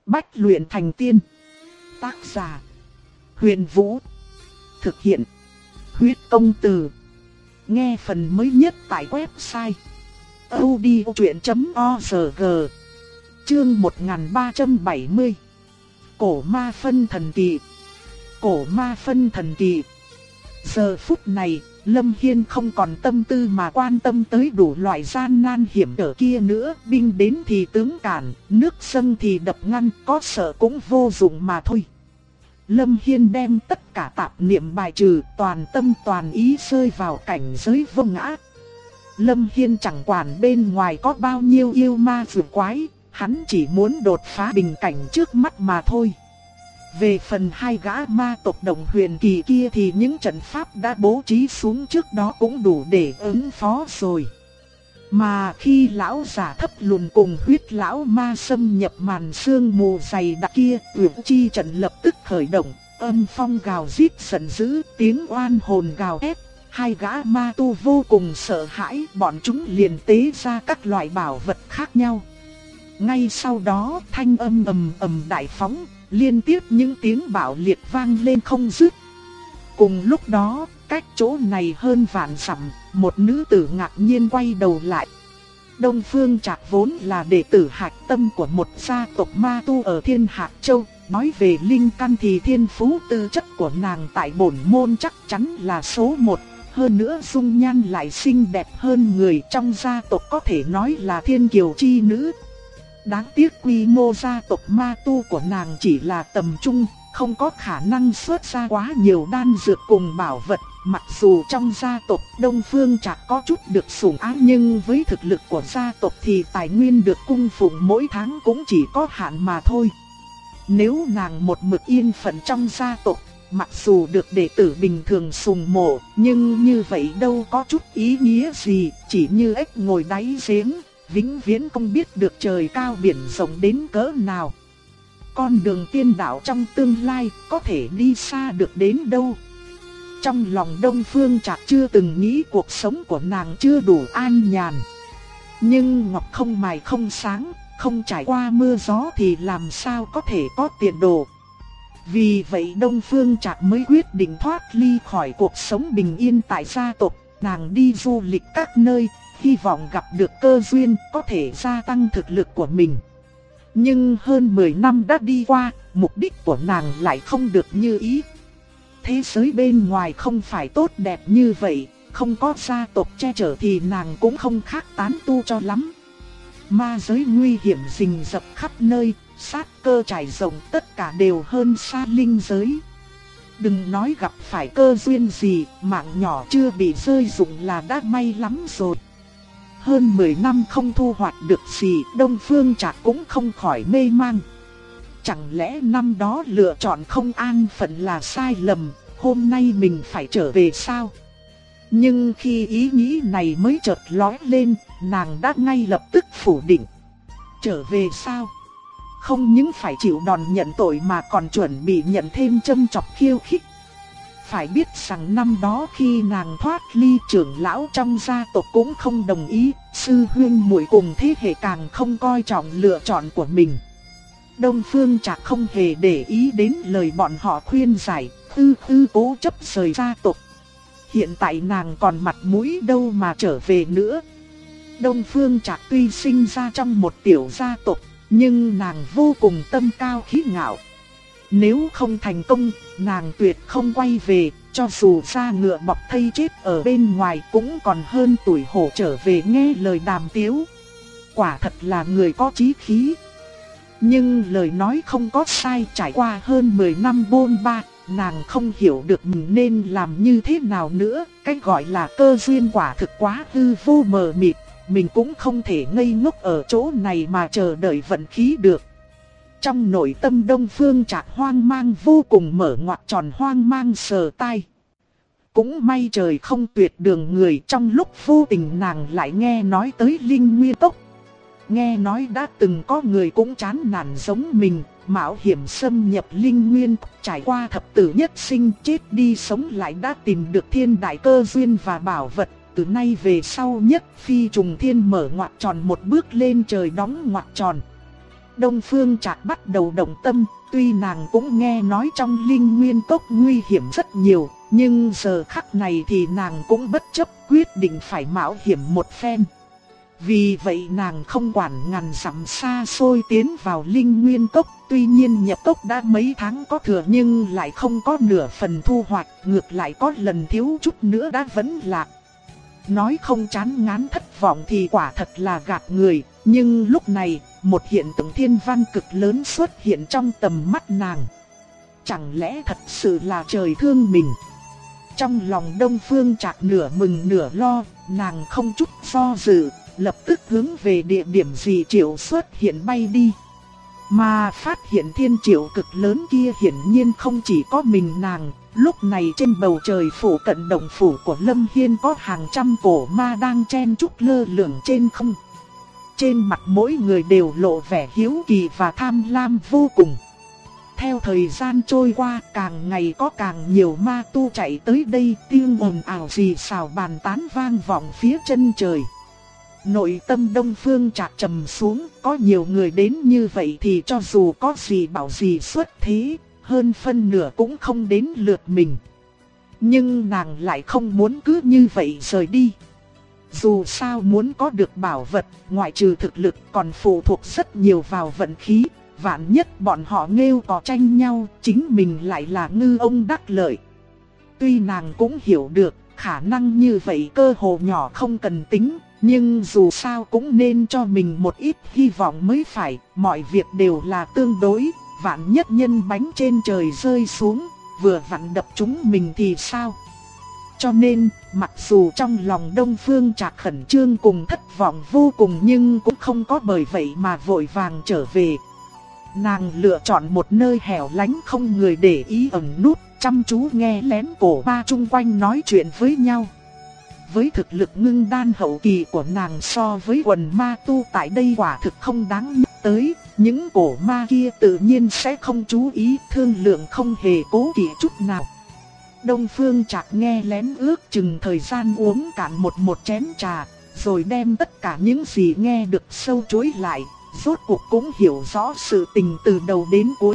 Bách luyện thành tiên. Tác giả: Huyền Vũ. Thực hiện: Huyết Công Từ. Nghe phần mới nhất tại website audiochuyện.org. Chương 1370. Cổ ma phân thần kỳ. Cổ ma phân thần kỳ. Giờ phút này, Lâm Hiên không còn tâm tư mà quan tâm tới đủ loại gian nan hiểm trở kia nữa. Binh đến thì tướng cản, nước dâng thì đập ngăn, có sợ cũng vô dụng mà thôi. Lâm Hiên đem tất cả tạp niệm bài trừ, toàn tâm toàn ý rơi vào cảnh giới vô ngã. Lâm Hiên chẳng quản bên ngoài có bao nhiêu yêu ma vượt quái, hắn chỉ muốn đột phá bình cảnh trước mắt mà thôi. Về phần hai gã ma tộc Đồng Huyền Kỳ kia thì những trận pháp đã bố trí xuống trước đó cũng đủ để ứng phó rồi. Mà khi lão giả Thấp Lùn cùng huyết lão ma xâm nhập màn sương mù dày đặc kia, Uyển Chi trận lập tức khởi động, âm phong gào rít giận dữ, tiếng oan hồn gào thét. Hai gã ma tu vô cùng sợ hãi, bọn chúng liền tế ra các loại bảo vật khác nhau. Ngay sau đó, thanh âm ầm ầm đại phóng, liên tiếp những tiếng bạo liệt vang lên không dứt. Cùng lúc đó, cách chỗ này hơn vạn dặm, một nữ tử ngạc nhiên quay đầu lại. Đông Phương Trạc vốn là đệ tử hạch tâm của một gia tộc ma tu ở Thiên Hạc Châu. Nói về linh căn thì thiên phú tư chất của nàng tại bổn môn chắc chắn là số 1. Hơn nữa dung nhan lại xinh đẹp hơn người trong gia tộc, có thể nói là thiên kiều chi nữ. Đáng tiếc quy mô gia tộc ma tu của nàng chỉ là tầm trung, không có khả năng xuất ra quá nhiều đan dược cùng bảo vật. Mặc dù trong gia tộc Đông Phương Trạc có chút được sủng ái, nhưng với thực lực của gia tộc thì tài nguyên được cung phụng mỗi tháng cũng chỉ có hạn mà thôi. Nếu nàng một mực yên phận trong gia tộc, mặc dù được đệ tử bình thường sùng mộ, nhưng như vậy đâu có chút ý nghĩa gì, chỉ như ếch ngồi đáy giếng, vĩnh viễn không biết được trời cao biển rộng đến cỡ nào. Con đường tiên đạo trong tương lai có thể đi xa được đến đâu. Trong lòng Đông Phương Trạc chưa từng nghĩ cuộc sống của nàng chưa đủ an nhàn. Nhưng ngọc không mài không sáng, không trải qua mưa gió thì làm sao có thể có tiền đồ. Vì vậy Đông Phương Trạc mới quyết định thoát ly khỏi cuộc sống bình yên tại gia tộc. Nàng đi du lịch các nơi, hy vọng gặp được cơ duyên có thể gia tăng thực lực của mình. Nhưng hơn 10 năm đã đi qua, mục đích của nàng lại không được như ý. Thế giới bên ngoài không phải tốt đẹp như vậy, không có gia tộc che chở thì nàng cũng không khác tán tu cho lắm. Ma giới nguy hiểm rình rập khắp nơi, sát cơ trải rộng, tất cả đều hơn xa linh giới. Đừng nói gặp phải cơ duyên gì, mạng nhỏ chưa bị rơi rụng là đã may lắm rồi. Hơn 10 năm không thu hoạch được gì, Đông Phương Trạc cũng không khỏi mê mang. Chẳng lẽ năm đó lựa chọn không an phận là sai lầm, hôm nay mình phải trở về sao? Nhưng khi ý nghĩ này mới chợt lóe lên, nàng đã ngay lập tức phủ định. Trở về sao? Không những phải chịu đòn nhận tội mà còn chuẩn bị nhận thêm châm chọc khiêu khích. Phải biết rằng năm đó khi nàng thoát ly, trưởng lão trong gia tộc cũng không đồng ý, sư huynh muội cùng thế hệ càng không coi trọng lựa chọn của mình. Đông Phương Trạc không hề để ý đến lời bọn họ khuyên giải, cố chấp rời gia tộc. Hiện tại nàng còn mặt mũi đâu mà trở về nữa. Đông Phương Trạc tuy sinh ra trong một tiểu gia tộc, nhưng nàng vô cùng tâm cao khí ngạo. Nếu không thành công, nàng tuyệt không quay về, cho dù da ngựa bọc thây chết ở bên ngoài cũng còn hơn tuổi hổ trở về nghe lời đàm tiếu. Quả thật là người có chí khí. Nhưng lời nói không có sai, trải qua hơn 10 năm bôn ba, nàng không hiểu được mình nên làm như thế nào nữa. Cái gọi là cơ duyên quả thực quá hư vô mờ mịt, mình cũng không thể ngây ngốc ở chỗ này mà chờ đợi vận khí được. Trong nội tâm Đông Phương Trạc hoang mang vô cùng, mở ngoặc tròn hoang mang sờ tai. Cũng may trời không tuyệt đường người, trong lúc vô tình nàng lại nghe nói tới Linh Nguyên Tốc. Nghe nói đã từng có người cũng chán nản giống mình, mạo hiểm xâm nhập Linh Nguyên, trải qua thập tử nhất sinh, chết đi sống lại đã tìm được thiên đại cơ duyên và bảo vật. Từ nay về sau nhất phi trùng thiên, mở ngoặc tròn một bước lên trời đóng ngoặc tròn. Đông Phương Trạc bắt đầu động tâm, tuy nàng cũng nghe nói trong Linh Nguyên Cốc nguy hiểm rất nhiều, nhưng giờ khắc này thì nàng cũng bất chấp quyết định phải mạo hiểm một phen. Vì vậy nàng không quản ngàn dặm xa xôi tiến vào Linh Nguyên Cốc, tuy nhiên nhập cốc đã mấy tháng có thừa nhưng lại không có nửa phần thu hoạch, ngược lại có lần thiếu chút nữa đã vẫn lạc. Nói không chán ngán thất vọng thì quả thật là gạt người, nhưng lúc này, một hiện tượng thiên văn cực lớn xuất hiện trong tầm mắt nàng. Chẳng lẽ thật sự là trời thương mình? Trong lòng Đông Phương Trạc nửa mừng nửa lo, nàng không chút do dự, lập tức hướng về địa điểm dị triệu xuất hiện bay đi. Mà phát hiện thiên triệu cực lớn kia hiển nhiên không chỉ có mình nàng, lúc này trên bầu trời phủ cận động phủ của Lâm Hiên có hàng trăm cổ ma đang chen chúc lơ lửng trên không. Trên mặt mỗi người đều lộ vẻ hiếu kỳ và tham lam vô cùng. Theo thời gian trôi qua, càng ngày có càng nhiều ma tu chạy tới đây, tiếng ồn ào rì xào bàn tán vang vọng phía chân trời. Nội tâm Đông Phương Trạc trầm xuống, có nhiều người đến như vậy thì cho dù có gì bảo gì xuất thế, hơn phân nửa cũng không đến lượt mình. Nhưng nàng lại không muốn cứ như vậy rời đi. Dù sao muốn có được bảo vật, ngoại trừ thực lực còn phụ thuộc rất nhiều vào vận khí. Vạn nhất bọn họ nghêu cò tranh nhau, chính mình lại là ngư ông đắc lợi. Tuy nàng cũng hiểu được, khả năng như vậy cơ hồ nhỏ không cần tính, nhưng dù sao cũng nên cho mình một ít hy vọng mới phải, mọi việc đều là tương đối, vạn nhất nhân bánh trên trời rơi xuống, vừa vặn đập chúng mình thì sao? Cho nên, mặc dù trong lòng Đông Phương Trạc khẩn trương cùng thất vọng vô cùng nhưng cũng không có bởi vậy mà vội vàng trở về. Nàng lựa chọn một nơi hẻo lánh không người để ý ẩn nút, chăm chú nghe lén cổ ma chung quanh nói chuyện với nhau. Với thực lực ngưng đan hậu kỳ của nàng so với quần ma tu tại đây quả thực không đáng nhắc tới, những cổ ma kia tự nhiên sẽ không chú ý, thương lượng không hề cố kỵ chút nào. Đông Phương Trạc nghe lén ước chừng thời gian uống cạn một chén trà, rồi đem tất cả những gì nghe được sâu chuỗi lại, rốt cuộc cũng hiểu rõ sự tình từ đầu đến cuối.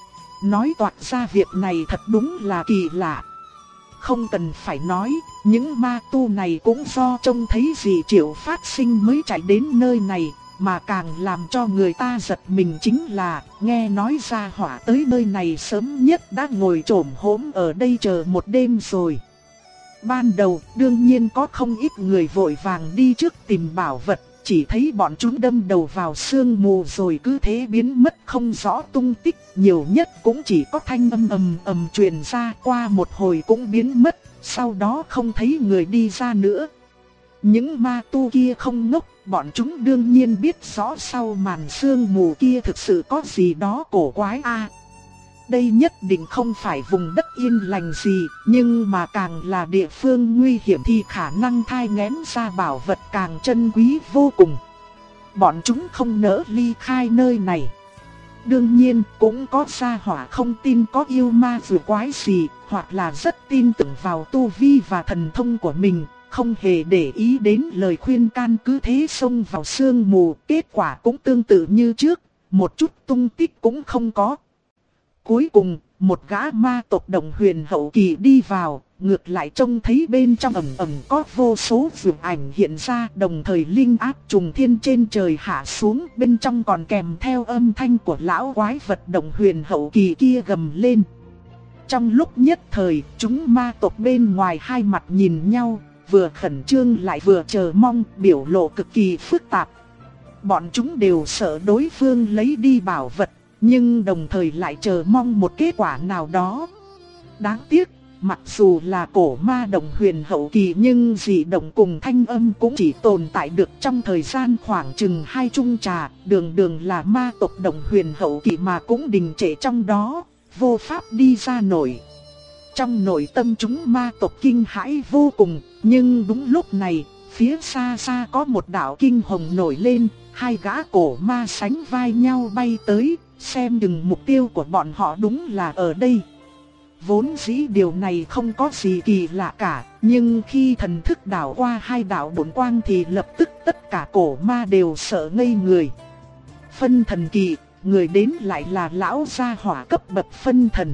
Nói toạc ra việc này thật đúng là kỳ lạ. Không cần phải nói, những ma tu này cũng do trông thấy dị triệu phát sinh mới chạy đến nơi này, mà càng làm cho người ta giật mình chính là, nghe nói gia hỏa tới nơi này sớm nhất đã ngồi trổm hổm ở đây chờ một đêm rồi. Ban đầu, đương nhiên có không ít người vội vàng đi trước tìm bảo vật, chỉ thấy bọn chúng đâm đầu vào sương mù rồi cứ thế biến mất không rõ tung tích, nhiều nhất cũng chỉ có thanh âm ầm ầm truyền ra, qua một hồi cũng biến mất, sau đó không thấy người đi ra nữa. Những ma tu kia không ngốc, bọn chúng đương nhiên biết rõ sau màn sương mù kia thực sự có gì đó cổ quái a. Đây nhất định không phải vùng đất yên lành gì, nhưng mà càng là địa phương nguy hiểm thì khả năng thai nghén ra bảo vật càng chân quý vô cùng. Bọn chúng không nỡ ly khai nơi này. Đương nhiên cũng có gia hỏa không tin có yêu ma dù quái gì, hoặc là rất tin tưởng vào tu vi và thần thông của mình, không hề để ý đến lời khuyên can, cứ thế xông vào sương mù, kết quả cũng tương tự như trước, một chút tung tích cũng không có. Cuối cùng, một gã ma tộc Đồng Huyền hậu kỳ đi vào, ngược lại trông thấy bên trong ẩn ẩn có vô số vượt ảnh hiện ra, đồng thời linh áp trùng thiên trên trời hạ xuống, bên trong còn kèm theo âm thanh của lão quái vật Đồng Huyền hậu kỳ kia gầm lên. Trong lúc nhất thời, chúng ma tộc bên ngoài hai mặt nhìn nhau, vừa khẩn trương lại vừa chờ mong, biểu lộ cực kỳ phức tạp. Bọn chúng đều sợ đối phương lấy đi bảo vật, nhưng đồng thời lại chờ mong một kết quả nào đó. Đáng tiếc, mặc dù là cổ ma Đồng Huyền hậu kỳ nhưng dị động cùng thanh âm cũng chỉ tồn tại được trong thời gian khoảng chừng 2 chung trà, đường đường là ma tộc Đồng Huyền hậu kỳ mà cũng đình trệ trong đó, vô pháp đi ra nổi. Trong nội tâm chúng ma tộc kinh hãi vô cùng, nhưng đúng lúc này, phía xa xa có một đạo kinh hồng nổi lên, hai gã cổ ma sánh vai nhau bay tới, xem chừng mục tiêu của bọn họ đúng là ở đây. Vốn dĩ điều này không có gì kỳ lạ cả, nhưng khi thần thức đảo qua hai đạo bổn quang thì lập tức tất cả cổ ma đều sợ ngây người. Phân thần kỳ, người đến lại là lão gia hỏa cấp bậc phân thần.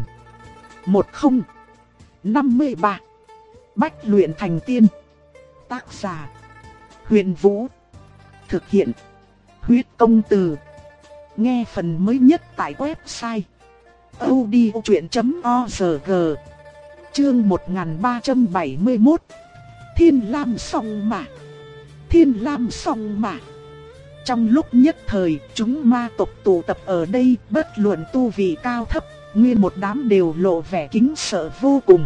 1053 Bách luyện thành tiên. Tác giả Huyền Vũ. Thực hiện Huyết Công Từ. Nghe phần mới nhất tại website audiochuyện.org. Chương 1371 Thiên Lam Song Mã. Thiên Lam Song Mã. Trong lúc nhất thời, chúng ma tộc tụ tập ở đây, bất luận tu vị cao thấp, nguyên một đám đều lộ vẻ kính sợ vô cùng.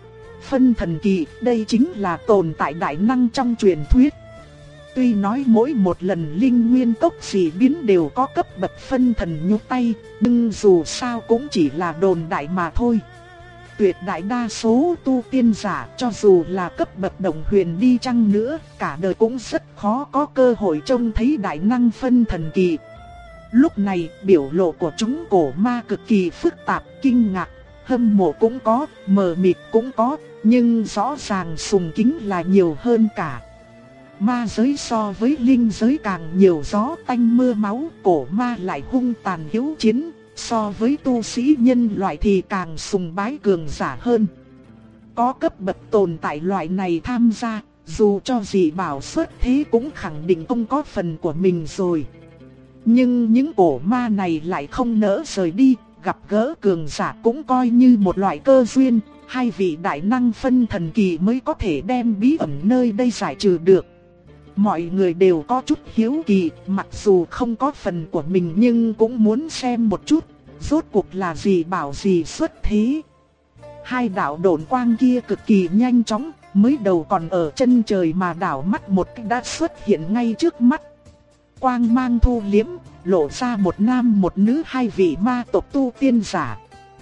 Phân thần kỳ, đây chính là tồn tại đại năng trong truyền thuyết. Tuy nói mỗi một lần linh nguyên cốc dị biến đều có cấp bậc phân thần nhúc tay, nhưng dù sao cũng chỉ là đồn đại mà thôi. Tuyệt đại đa số tu tiên giả cho dù là cấp bậc đồng huyền đi chăng nữa, cả đời cũng rất khó có cơ hội trông thấy đại năng phân thần kỳ. Lúc này biểu lộ của chúng cổ ma cực kỳ phức tạp, kinh ngạc, hâm mộ cũng có, mờ mịt cũng có, nhưng rõ ràng sùng kính là nhiều hơn cả. Ma giới so với linh giới càng nhiều gió tanh mưa máu, cổ ma lại hung tàn hiếu chiến. So với tu sĩ nhân loại thì càng sùng bái cường giả hơn. Có cấp bậc tồn tại loại này tham gia, dù cho dị bảo xuất thế cũng khẳng định không có phần của mình rồi. Nhưng những cổ ma này lại không nỡ rời đi, gặp gỡ cường giả cũng coi như một loại cơ duyên. Hai vị đại năng phân thần kỳ mới có thể đem bí ẩn nơi đây giải trừ được. Mọi người đều có chút hiếu kỳ, mặc dù không có phần của mình nhưng cũng muốn xem một chút, rốt cuộc là gì bảo gì xuất thế. Hai đạo độn quang kia cực kỳ nhanh chóng, mới đầu còn ở chân trời mà đảo mắt một cách đã xuất hiện ngay trước mắt. Quang mang thu liếm, lộ ra một nam một nữ hai vị ma tộc tu tiên giả.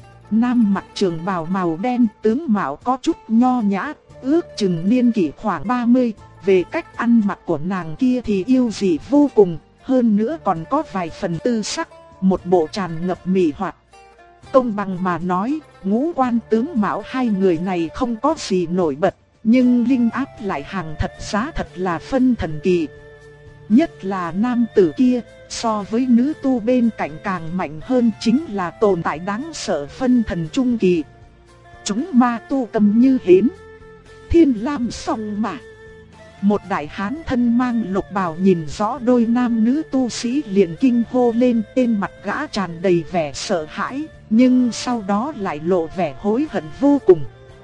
Nam mặc trường bào màu đen, tướng mạo có chút nho nhã, ước chừng niên kỷ khoảng 30. Về cách ăn mặc của nàng kia thì yêu dị vô cùng, hơn nữa còn có vài phần tư sắc, một bộ tràn ngập mị hoặc. Công bằng mà nói, ngũ quan tướng mạo hai người này không có gì nổi bật, nhưng linh áp lại hàng thật giá thật là phân thần kỳ. Nhất là nam tử kia, so với nữ tu bên cạnh càng mạnh hơn, chính là tồn tại đáng sợ phân thần trung kỳ. Chúng ma tu cầm như hến. Thiên Lam Song Mã. Một đại hán thân mang lục bào nhìn rõ đôi nam nữ tu sĩ liền kinh hô lên, trên mặt gã tràn đầy vẻ sợ hãi, nhưng sau đó lại lộ vẻ hối hận vô cùng.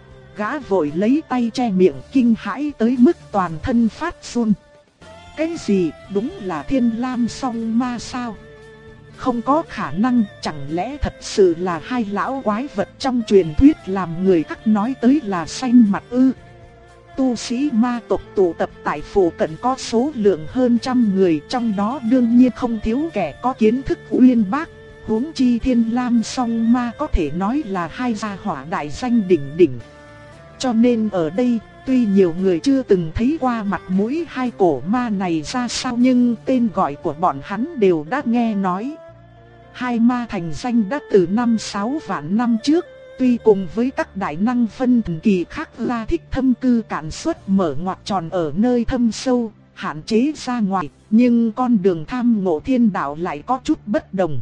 Gã vội lấy tay che miệng, kinh hãi tới mức toàn thân phát run. Cái gì, đúng là Thiên Lam Song Ma sao? Không có khả năng, chẳng lẽ thật sự là hai lão quái vật trong truyền thuyết làm người khác nói tới là xanh mặt ư? Tu sĩ ma tộc tụ tập tại phủ cận có số lượng hơn trăm người, trong đó đương nhiên không thiếu kẻ có kiến thức uyên bác. Huống chi Thiên Lam Song Ma có thể nói là hai gia hỏa đại danh đỉnh đỉnh. Cho nên ở đây, tuy nhiều người chưa từng thấy qua mặt mũi hai cổ ma này ra sao, nhưng tên gọi của bọn hắn đều đã nghe nói. Hai ma thành danh đã từ 5-6 vạn năm trước. Tuy cùng với các đại năng phân thần kỳ khác là thích thâm cư cạn xuất mở ngoặt tròn ở nơi thâm sâu, hạn chế ra ngoài, nhưng con đường tham ngộ thiên đạo lại có chút bất đồng.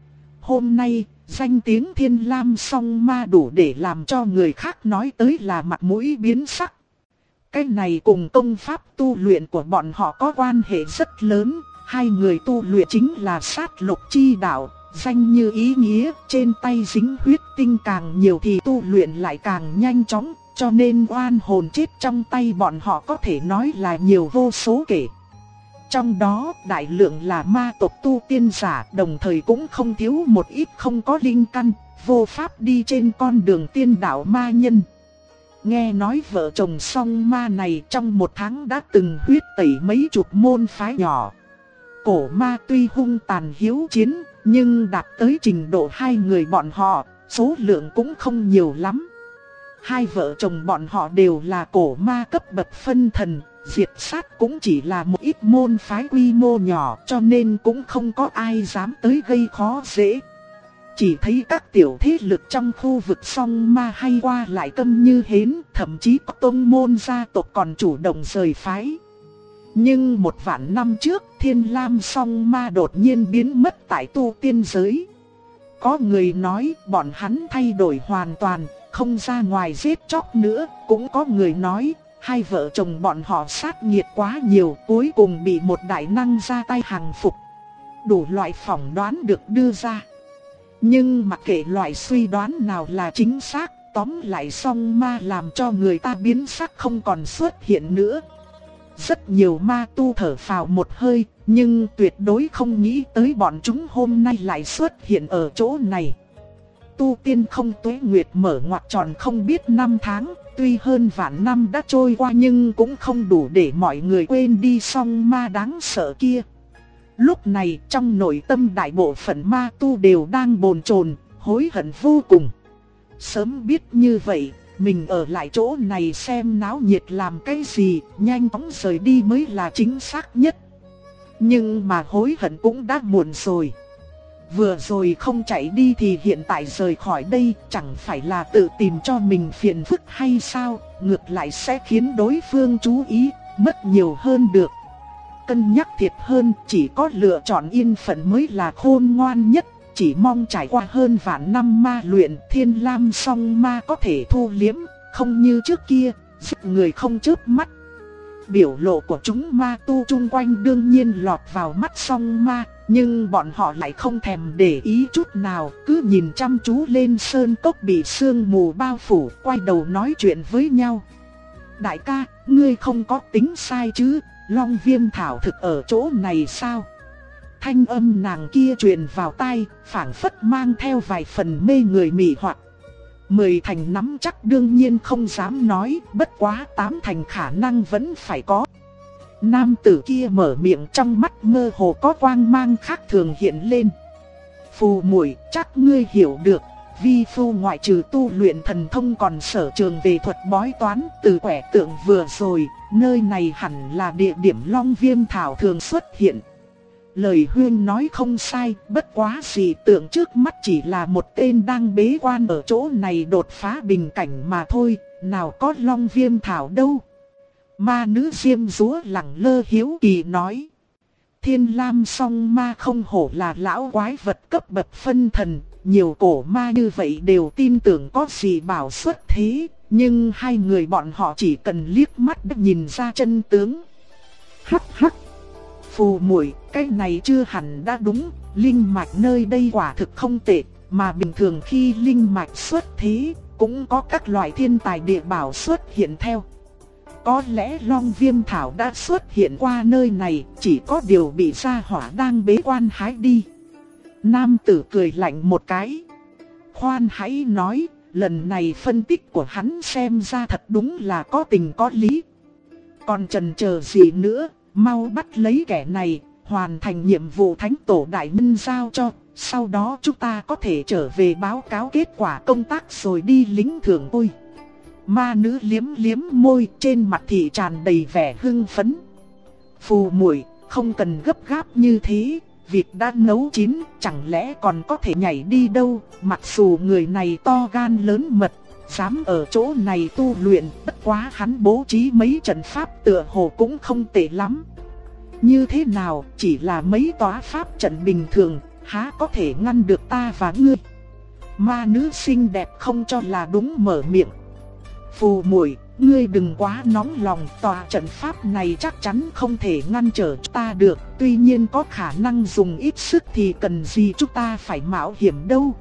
Hôm nay, danh tiếng Thiên Lam Song Ma đủ để làm cho người khác nói tới là mặt mũi biến sắc. Cái này cùng công pháp tu luyện của bọn họ có quan hệ rất lớn, hai người tu luyện chính là sát lục chi đạo. Danh như ý nghĩa, trên tay dính huyết tinh càng nhiều thì tu luyện lại càng nhanh chóng, cho nên oan hồn chết trong tay bọn họ có thể nói là nhiều vô số kể. Trong đó, đại lượng là ma tộc tu tiên giả, đồng thời cũng không thiếu một ít không có linh căn, vô pháp đi trên con đường tiên đạo ma nhân. Nghe nói vợ chồng song ma này trong một tháng đã từng huyết tẩy mấy chục môn phái nhỏ. Cổ ma tuy hung tàn hiếu chiến, nhưng đạt tới trình độ hai người bọn họ, số lượng cũng không nhiều lắm. Hai vợ chồng bọn họ đều là cổ ma cấp bậc phân thần, diệt sát cũng chỉ là một ít môn phái quy mô nhỏ, cho nên cũng không có ai dám tới gây khó dễ. Chỉ thấy các tiểu thế lực trong khu vực song ma hay qua lại câm như hến, thậm chí có tông môn gia tộc còn chủ động rời phái. Nhưng 1.000 năm trước, Thiên Lam Song Ma đột nhiên biến mất tại tu tiên giới. Có người nói bọn hắn thay đổi hoàn toàn, không ra ngoài giết chóc nữa. Cũng có người nói hai vợ chồng bọn họ sát nghiệt quá nhiều, cuối cùng bị một đại năng ra tay hàng phục. Đủ loại phỏng đoán được đưa ra. Nhưng mặc kệ loại suy đoán nào là chính xác, tóm lại Song Ma làm cho người ta biến sắc không còn xuất hiện nữa. Rất nhiều ma tu thở phào một hơi, nhưng tuyệt đối không nghĩ tới bọn chúng hôm nay lại xuất hiện ở chỗ này. Tu tiên không tuế nguyệt mở ngoặc tròn không biết năm tháng, tuy hơn vạn năm đã trôi qua nhưng cũng không đủ để mọi người quên đi Song Ma đáng sợ kia. Lúc này trong nội tâm đại bộ phận ma tu đều đang bồn chồn, hối hận vô cùng. Sớm biết như vậy, mình ở lại chỗ này xem náo nhiệt làm cái gì, nhanh chóng rời đi mới là chính xác nhất. Nhưng mà hối hận cũng đã muộn rồi. Vừa rồi không chạy đi thì hiện tại rời khỏi đây chẳng phải là tự tìm cho mình phiền phức hay sao, ngược lại sẽ khiến đối phương chú ý, mất nhiều hơn được. Cân nhắc thiệt hơn, chỉ có lựa chọn yên phận mới là khôn ngoan nhất. Chỉ mong trải qua hơn vạn năm ma luyện, Thiên Lam Song Ma có thể thu liếm, không như trước kia, giết người không chớp mắt. Biểu lộ của chúng ma tu chung quanh đương nhiên lọt vào mắt Song Ma, nhưng bọn họ lại không thèm để ý chút nào, cứ nhìn chăm chú lên sơn cốc bị sương mù bao phủ, quay đầu nói chuyện với nhau. Đại ca, ngươi không có tính sai chứ, Long Viêm thảo thực ở chỗ này sao? Thanh âm nàng kia truyền vào tai, phảng phất mang theo vài phần mê người mị hoặc. 10 thành nắm chắc đương nhiên không dám nói, bất quá 8 thành khả năng vẫn phải có. Nam tử kia mở miệng, trong mắt mơ hồ có quang mang khác thường hiện lên. Phù muội, chắc ngươi hiểu được, vi phu ngoại trừ tu luyện thần thông còn sở trường về thuật bói toán. Từ quẻ tượng vừa rồi, nơi này hẳn là địa điểm Long Viêm thảo thường xuất hiện. Lời huyên nói không sai, bất quá dị tượng trước mắt chỉ là một tên đang bế quan ở chỗ này đột phá bình cảnh mà thôi, nào có Long Viêm thảo đâu. Ma nữ Diêm Dúa lẳng lơ hiếu kỳ nói. Thiên Lam Song Ma không hổ là lão quái vật cấp bậc phân thần, nhiều cổ ma như vậy đều tin tưởng có gì bảo xuất thế, nhưng hai người bọn họ chỉ cần liếc mắt đã nhìn ra chân tướng. Hắc hắc. Phù muội, cái này chưa hẳn đã đúng, linh mạch nơi đây quả thực không tệ, mà bình thường khi linh mạch xuất thế, cũng có các loại thiên tài địa bảo xuất hiện theo. Có lẽ Long Viêm thảo đã xuất hiện qua nơi này, chỉ có điều bị gia hỏa đang bế quan hái đi. Nam tử cười lạnh một cái. Khoan hãy nói, lần này phân tích của hắn xem ra thật đúng là có tình có lý. Còn chần chờ gì nữa? Mau bắt lấy kẻ này, hoàn thành nhiệm vụ Thánh Tổ Đại Nhân giao cho, sau đó chúng ta có thể trở về báo cáo kết quả công tác rồi đi lính thưởng ôi. Ma nữ liếm liếm môi, trên mặt thì tràn đầy vẻ hưng phấn. Phù muội, không cần gấp gáp như thế, vịt đã nấu chín, chẳng lẽ còn có thể nhảy đi đâu, mặc dù người này to gan lớn mật. Dám ở chỗ này tu luyện, bất quá hắn bố trí mấy trận pháp tựa hồ cũng không tệ lắm. Như thế nào, chỉ là mấy tòa pháp trận bình thường, há có thể ngăn được ta và ngươi. Ma nữ xinh đẹp không cho là đúng mở miệng. Phù muội, ngươi đừng quá nóng lòng, tòa trận pháp này chắc chắn không thể ngăn trở ta được. Tuy nhiên có khả năng dùng ít sức thì cần gì chúng ta phải mạo hiểm đâu.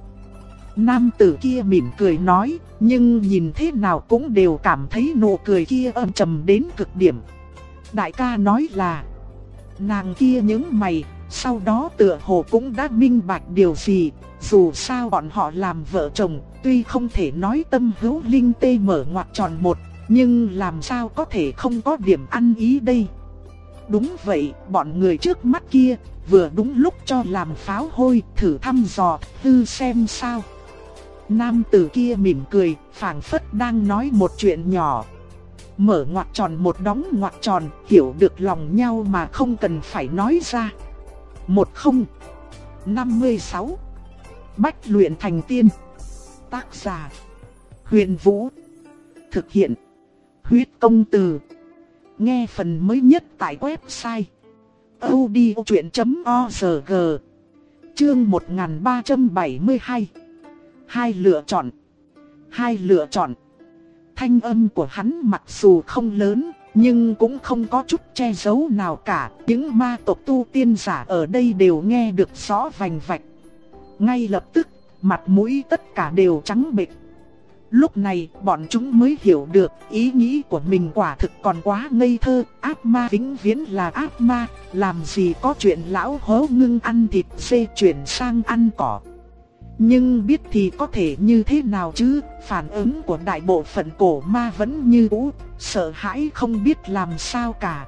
Nam tử kia mỉm cười nói, nhưng nhìn thế nào cũng đều cảm thấy nụ cười kia âm trầm đến cực điểm. Đại ca nói là, nàng kia nhướng mày, sau đó tựa hồ cũng đã minh bạch điều gì. Dù sao bọn họ làm vợ chồng, tuy không thể nói tâm hữu linh tê mở ngoặc tròn một, nhưng làm sao có thể không có điểm ăn ý đây. Đúng vậy, bọn người trước mắt kia, vừa đúng lúc cho làm pháo hôi, thử thăm dò, tư xem sao. Nam tử kia mỉm cười, phảng phất đang nói một chuyện nhỏ. Mở ngoặc tròn một đóng ngoặc tròn, hiểu được lòng nhau mà không cần phải nói ra. 1056 Bách luyện thành tiên. Tác giả Huyền Vũ. Thực hiện Huyết Công Từ. Nghe phần mới nhất tại website audiochuyện.org. Chương 1372. Hai lựa chọn. Hai lựa chọn. Thanh âm của hắn mặc dù không lớn, nhưng cũng không có chút che giấu nào cả. Những ma tộc tu tiên giả ở đây đều nghe được rõ vành vạch. Ngay lập tức, mặt mũi tất cả đều trắng bệch. Lúc này, bọn chúng mới hiểu được ý nghĩ của mình quả thực còn quá ngây thơ. Ác ma vĩnh viễn là ác ma, làm gì có chuyện lão hố ngưng ăn thịt dê chuyển sang ăn cỏ. Nhưng biết thì có thể như thế nào chứ, phản ứng của đại bộ phận cổ ma vẫn như cũ, sợ hãi không biết làm sao cả.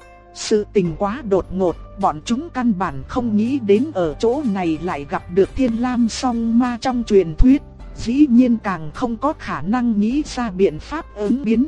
Sự tình quá đột ngột, bọn chúng căn bản không nghĩ đến ở chỗ này lại gặp được Thiên Lam Song Ma trong truyền thuyết. Dĩ nhiên càng không có khả năng nghĩ ra biện pháp ứng biến.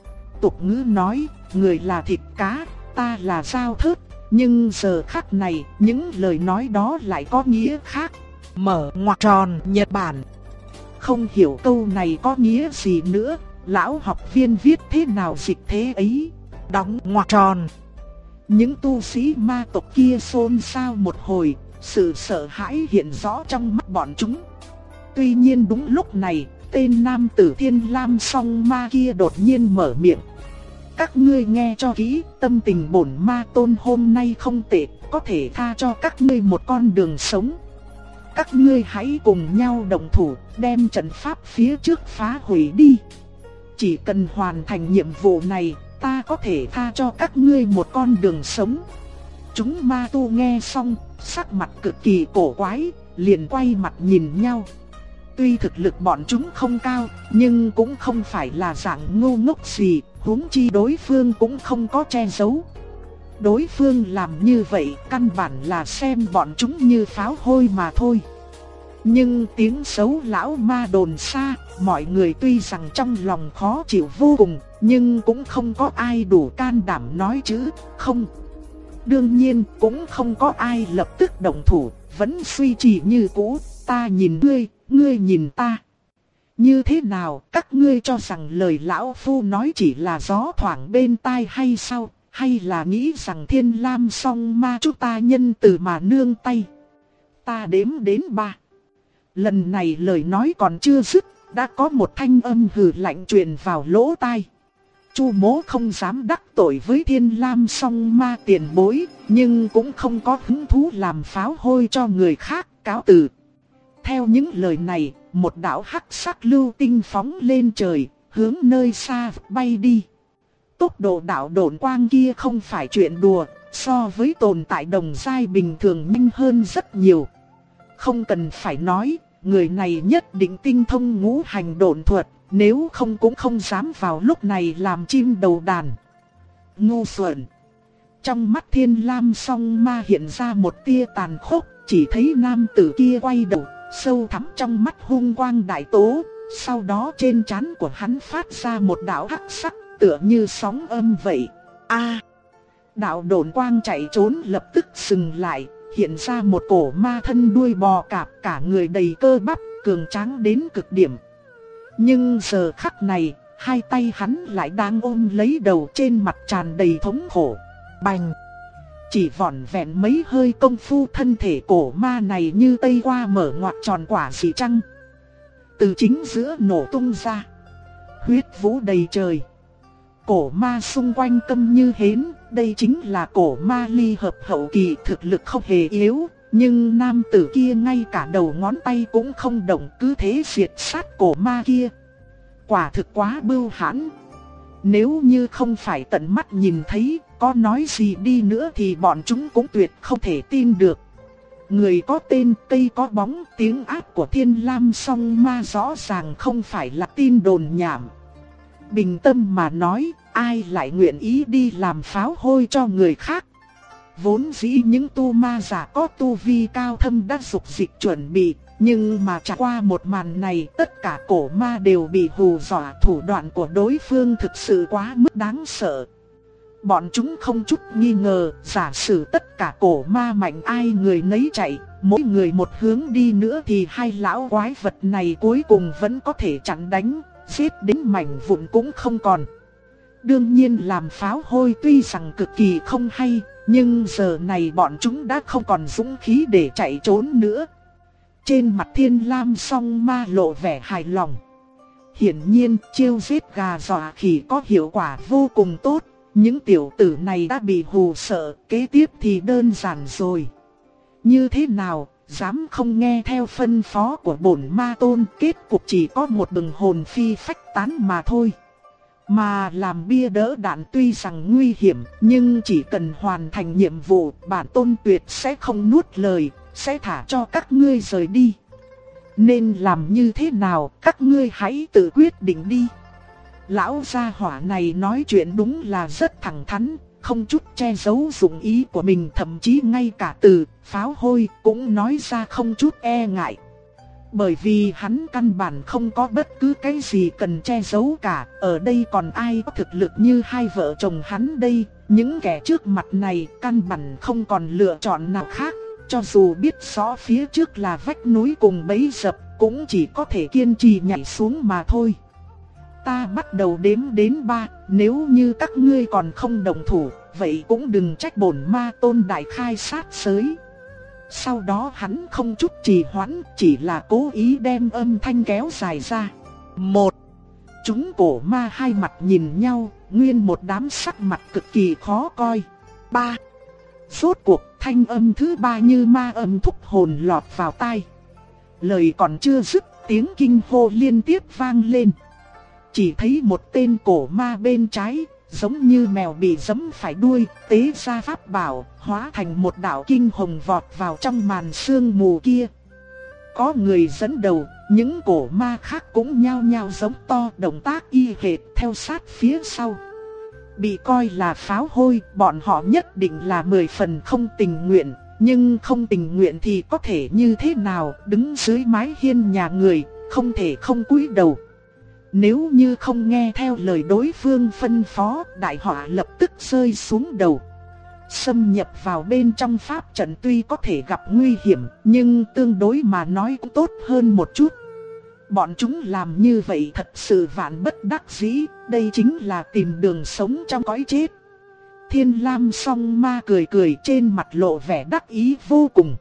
Tục ngữ nói, người là thịt cá, ta là dao thớt. Nhưng giờ khắc này, những lời nói đó lại có nghĩa khác. Mở ngoặc tròn Nhật Bản. Không hiểu câu này có nghĩa gì nữa, lão học viên viết thế nào dịch thế ấy. Đóng ngoặc tròn. Những tu sĩ ma tộc kia xôn xao một hồi, sự sợ hãi hiện rõ trong mắt bọn chúng. Tuy nhiên đúng lúc này, tên nam tử Thiên Lam Song Ma kia đột nhiên mở miệng. Các ngươi nghe cho kỹ, tâm tình bổn ma tôn hôm nay không tệ, có thể tha cho các ngươi một con đường sống. Các ngươi hãy cùng nhau đồng thủ, đem trận pháp phía trước phá hủy đi. Chỉ cần hoàn thành nhiệm vụ này, ta có thể tha cho các ngươi một con đường sống. Chúng ma tu nghe xong, sắc mặt cực kỳ cổ quái, liền quay mặt nhìn nhau. Tuy thực lực bọn chúng không cao, nhưng cũng không phải là dạng ngu ngốc gì, huống chi đối phương cũng không có che giấu. Đối phương làm như vậy căn bản là xem bọn chúng như pháo hôi mà thôi. Nhưng tiếng xấu lão ma đồn xa, mọi người tuy rằng trong lòng khó chịu vô cùng, nhưng cũng không có ai đủ can đảm nói chữ không. Đương nhiên cũng không có ai lập tức động thủ, vẫn suy trì như cũ, ta nhìn ngươi, ngươi nhìn ta. Như thế nào, các ngươi cho rằng lời lão phu nói chỉ là gió thoảng bên tai hay sao? Hay là nghĩ rằng Thiên Lam Song Ma chúng ta nhân từ mà nương tay? Ta đếm đến 3. Lần này lời nói còn chưa dứt, đã có một thanh âm hừ lạnh truyền vào lỗ tai. Chu Mỗ không dám đắc tội với Thiên Lam Song Ma tiền bối, nhưng cũng không có hứng thú làm pháo hôi cho người khác, cáo từ. Theo những lời này, một đạo hắc sắc lưu tinh phóng lên trời, hướng nơi xa bay đi. Tốc độ đạo độn quang kia không phải chuyện đùa, so với tồn tại đồng giai bình thường nhanh hơn rất nhiều. Không cần phải nói, người này nhất định tinh thông ngũ hành độn thuật, nếu không cũng không dám vào lúc này làm chim đầu đàn. Ngu xuẩn. Trong mắt Thiên Lam Song Ma hiện ra một tia tàn khốc, chỉ thấy nam tử kia quay đầu, sâu thẳm trong mắt hung quang đại tố, sau đó trên trán của hắn phát ra một đạo hắc sắc, tựa như sóng âm vậy. A! Đạo độn quang chạy trốn lập tức dừng lại, hiện ra một cổ ma thân đuôi bò cạp, cả người đầy cơ bắp, cường tráng đến cực điểm. Nhưng giờ khắc này, hai tay hắn lại đang ôm lấy đầu, trên mặt tràn đầy thống khổ. Bành! Chỉ vỏn vẹn mấy hơi công phu, thân thể cổ ma này như tây qua mở ngoặt tròn quả dị trăng. Từ chính giữa nổ tung ra. Huyết vũ đầy trời. Cổ ma xung quanh câm như hến, đây chính là cổ ma ly hợp hậu kỳ, thực lực không hề yếu. Nhưng nam tử kia ngay cả đầu ngón tay cũng không động, cứ thế diệt sát cổ ma kia. Quả thực quá bưu hãn. Nếu như không phải tận mắt nhìn thấy, có nói gì đi nữa thì bọn chúng cũng tuyệt không thể tin được. Người có tên, cây có bóng, tiếng ác của Thiên Lam Song Ma rõ ràng không phải là tin đồn nhảm. Bình tâm mà nói, ai lại nguyện ý đi làm pháo hôi cho người khác. Vốn dĩ những tu ma giả có tu vi cao thâm đã dục dịch chuẩn bị, nhưng mà trải qua một màn này, tất cả cổ ma đều bị hù dọa. Thủ đoạn của đối phương thực sự quá mức đáng sợ. Bọn chúng không chút nghi ngờ, giả sử tất cả cổ ma mạnh ai người nấy chạy, mỗi người một hướng đi nữa thì hai lão quái vật này cuối cùng vẫn có thể chặn đánh, giết đến mảnh vụn cũng không còn. Đương nhiên làm pháo hôi tuy rằng cực kỳ không hay, nhưng giờ này bọn chúng đã không còn dũng khí để chạy trốn nữa. Trên mặt Thiên Lam Song Ma lộ vẻ hài lòng. Hiển nhiên chiêu giết gà dọa khỉ có hiệu quả vô cùng tốt. Những tiểu tử này đã bị hù sợ, kế tiếp thì đơn giản rồi. Như thế nào, dám không nghe theo phân phó của bổn ma tôn, kết cục chỉ có một bừng hồn phi phách tán mà thôi. Mà làm bia đỡ đạn tuy rằng nguy hiểm, nhưng chỉ cần hoàn thành nhiệm vụ, bản tôn tuyệt sẽ không nuốt lời, sẽ thả cho các ngươi rời đi. Nên làm như thế nào, các ngươi hãy tự quyết định đi. Lão gia hỏa này nói chuyện đúng là rất thẳng thắn, không chút che giấu dụng ý của mình, thậm chí ngay cả từ pháo hôi cũng nói ra không chút e ngại. Bởi vì hắn căn bản không có bất cứ cái gì cần che giấu cả, ở đây còn ai có thực lực như hai vợ chồng hắn đây, những kẻ trước mặt này căn bản không còn lựa chọn nào khác, cho dù biết rõ phía trước là vách núi cùng bẫy dập, cũng chỉ có thể kiên trì nhảy xuống mà thôi. Ta bắt đầu đếm đến 3, nếu như các ngươi còn không đồng thủ, vậy cũng đừng trách bổn ma tôn đại khai sát giới. Sau đó hắn không chút trì hoãn, chỉ là cố ý đem âm thanh kéo dài ra. 1. Chúng cổ ma hai mặt nhìn nhau, nguyên một đám sắc mặt cực kỳ khó coi. 3. Rốt cuộc thanh âm thứ 3 như ma âm thúc hồn lọt vào tai. Lời còn chưa dứt, tiếng kinh hô liên tiếp vang lên. Chỉ thấy một tên cổ ma bên trái, giống như mèo bị giẫm phải đuôi, tế ra pháp bảo, hóa thành một đạo kinh hồng vọt vào trong màn sương mù kia. Có người dẫn đầu, những cổ ma khác cũng nhao nhao giống to, động tác y hệt theo sát phía sau. Bị coi là pháo hôi, bọn họ nhất định là 10 phần không tình nguyện, nhưng không tình nguyện thì có thể như thế nào, đứng dưới mái hiên nhà người, không thể không cúi đầu. Nếu như không nghe theo lời đối phương phân phó, đại họa lập tức rơi xuống đầu. Xâm nhập vào bên trong pháp trận tuy có thể gặp nguy hiểm, nhưng tương đối mà nói cũng tốt hơn một chút. Bọn chúng làm như vậy thật sự vạn bất đắc dĩ, đây chính là tìm đường sống trong cõi chết. Thiên Lam Song Ma cười cười, trên mặt lộ vẻ đắc ý vô cùng.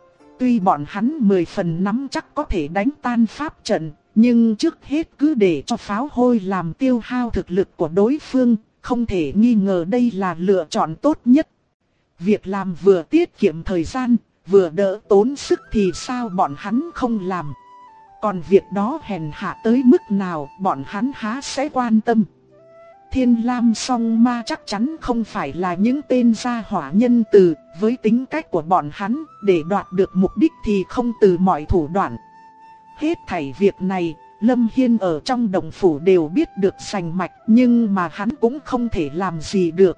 Tuy bọn hắn 10 phần nắm chắc có thể đánh tan pháp trận, nhưng trước hết cứ để cho pháo hôi làm tiêu hao thực lực của đối phương, không thể nghi ngờ đây là lựa chọn tốt nhất. Việc làm vừa tiết kiệm thời gian, vừa đỡ tốn sức thì sao bọn hắn không làm. Còn việc đó hèn hạ tới mức nào bọn hắn há sẽ quan tâm. Thiên Lam Song Ma chắc chắn không phải là những tên gia hỏa nhân từ, với tính cách của bọn hắn, để đoạt được mục đích thì không từ mọi thủ đoạn. Hết thảy việc này, Lâm Hiên ở trong đồng phủ đều biết được sành mạch, nhưng mà hắn cũng không thể làm gì được.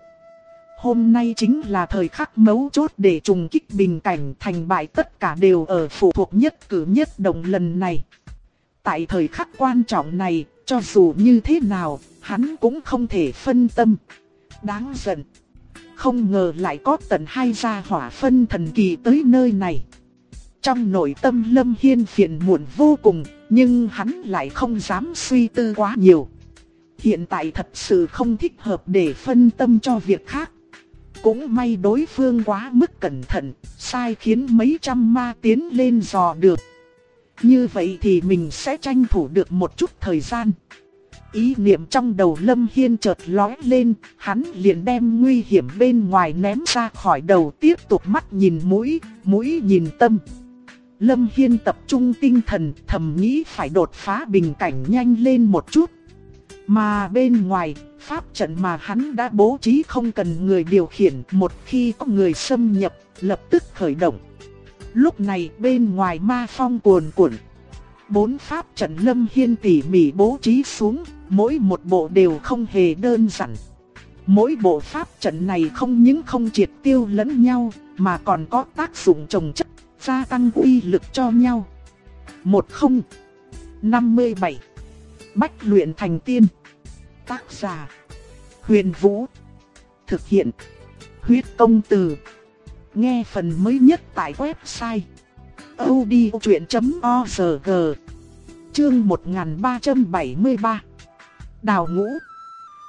Hôm nay chính là thời khắc mấu chốt để trùng kích bình cảnh, thành bại tất cả đều ở phụ thuộc nhất cử nhất động lần này. Tại thời khắc quan trọng này, cho dù như thế nào, hắn cũng không thể phân tâm. Đáng giận. Không ngờ lại có tận 2 gia hỏa phân thần kỳ tới nơi này. Trong nội tâm Lâm Hiên phiền muộn vô cùng, nhưng hắn lại không dám suy tư quá nhiều. Hiện tại thật sự không thích hợp để phân tâm cho việc khác. Cũng may đối phương quá mức cẩn thận, sai khiến mấy trăm ma tiến lên dò được. Như vậy thì mình sẽ tranh thủ được một chút thời gian. Ý niệm trong đầu Lâm Hiên chợt lóe lên, hắn liền đem nguy hiểm bên ngoài ném ra khỏi đầu, tiếp tục mắt nhìn mũi, mũi nhìn tâm. Lâm Hiên tập trung tinh thần, thầm nghĩ phải đột phá bình cảnh nhanh lên một chút. Mà bên ngoài, pháp trận mà hắn đã bố trí không cần người điều khiển, một khi có người xâm nhập, lập tức khởi động. Lúc này bên ngoài ma phong cuồn cuộn. 4 pháp trận Lâm Hiên tỉ mỉ bố trí xuống, mỗi một bộ đều không hề đơn giản. Mỗi bộ pháp trận này không những không triệt tiêu lẫn nhau, mà còn có tác dụng chồng chất, gia tăng uy lực cho nhau. 1057 Bách luyện thành tiên. Tác giả Huyền Vũ. Thực hiện Huyết Công Từ. Nghe phần mới nhất tại website audiochuyện.org. Chương 1373. Đào ngũ.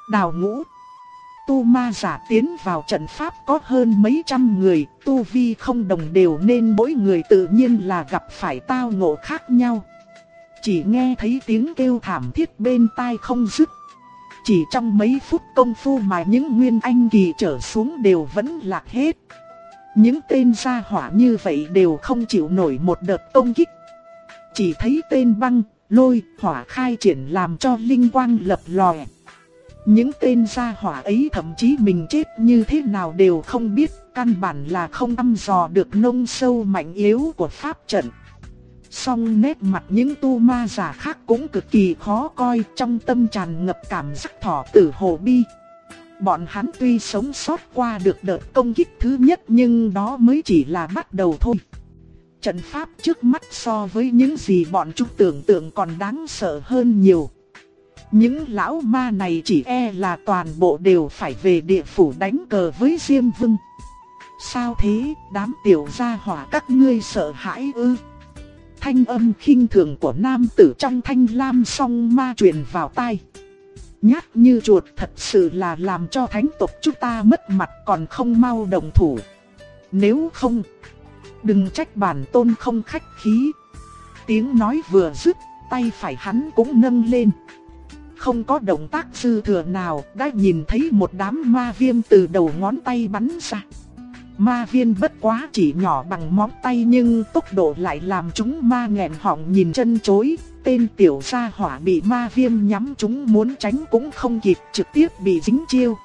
Đào Ngũ. Tu ma giả tiến vào trận pháp có hơn mấy trăm người, tu vi không đồng đều nên mỗi người tự nhiên là gặp phải tao ngộ khác nhau. Chỉ nghe thấy tiếng kêu thảm thiết bên tai không dứt. Chỉ trong mấy phút công phu mà những nguyên anh kỳ trở xuống đều vẫn lạc hết. Những tên gia hỏa như vậy đều không chịu nổi một đợt công kích. Chỉ thấy tên băng, lôi, hỏa khai triển làm cho linh quang lập lòe. Những tên gia hỏa ấy thậm chí mình chết như thế nào đều không biết, căn bản là không thăm dò được nông sâu mạnh yếu của pháp trận. Song nét mặt những tu ma giả khác cũng cực kỳ khó coi, trong tâm tràn ngập cảm giác thọ tử hồ bi. Bọn hắn tuy sống sót qua được đợt công kích thứ nhất nhưng đó mới chỉ là bắt đầu thôi. Trận pháp trước mắt so với những gì bọn chúng tưởng tượng còn đáng sợ hơn nhiều. Những lão ma này chỉ e là toàn bộ đều phải về địa phủ đánh cờ với Diêm Vương. Sao thế, đám tiểu gia hỏa các ngươi sợ hãi ư? Thanh âm khinh thường của nam tử trong thanh lam song ma truyền vào tai. Nhát như chuột thật sự là làm cho thánh tộc chúng ta mất mặt còn không mau động thủ. Nếu không, đừng trách bản tôn không khách khí. Tiếng nói vừa dứt, tay phải hắn cũng nâng lên. Không có động tác dư thừa nào, đã nhìn thấy một đám ma viêm từ đầu ngón tay bắn ra. Ma viên bất quá chỉ nhỏ bằng móng tay nhưng tốc độ lại làm chúng ma nghẹn họng nhìn chân chối. Tên tiểu gia hỏa bị ma viêm nhắm chúng muốn tránh cũng không kịp, trực tiếp bị dính chiêu.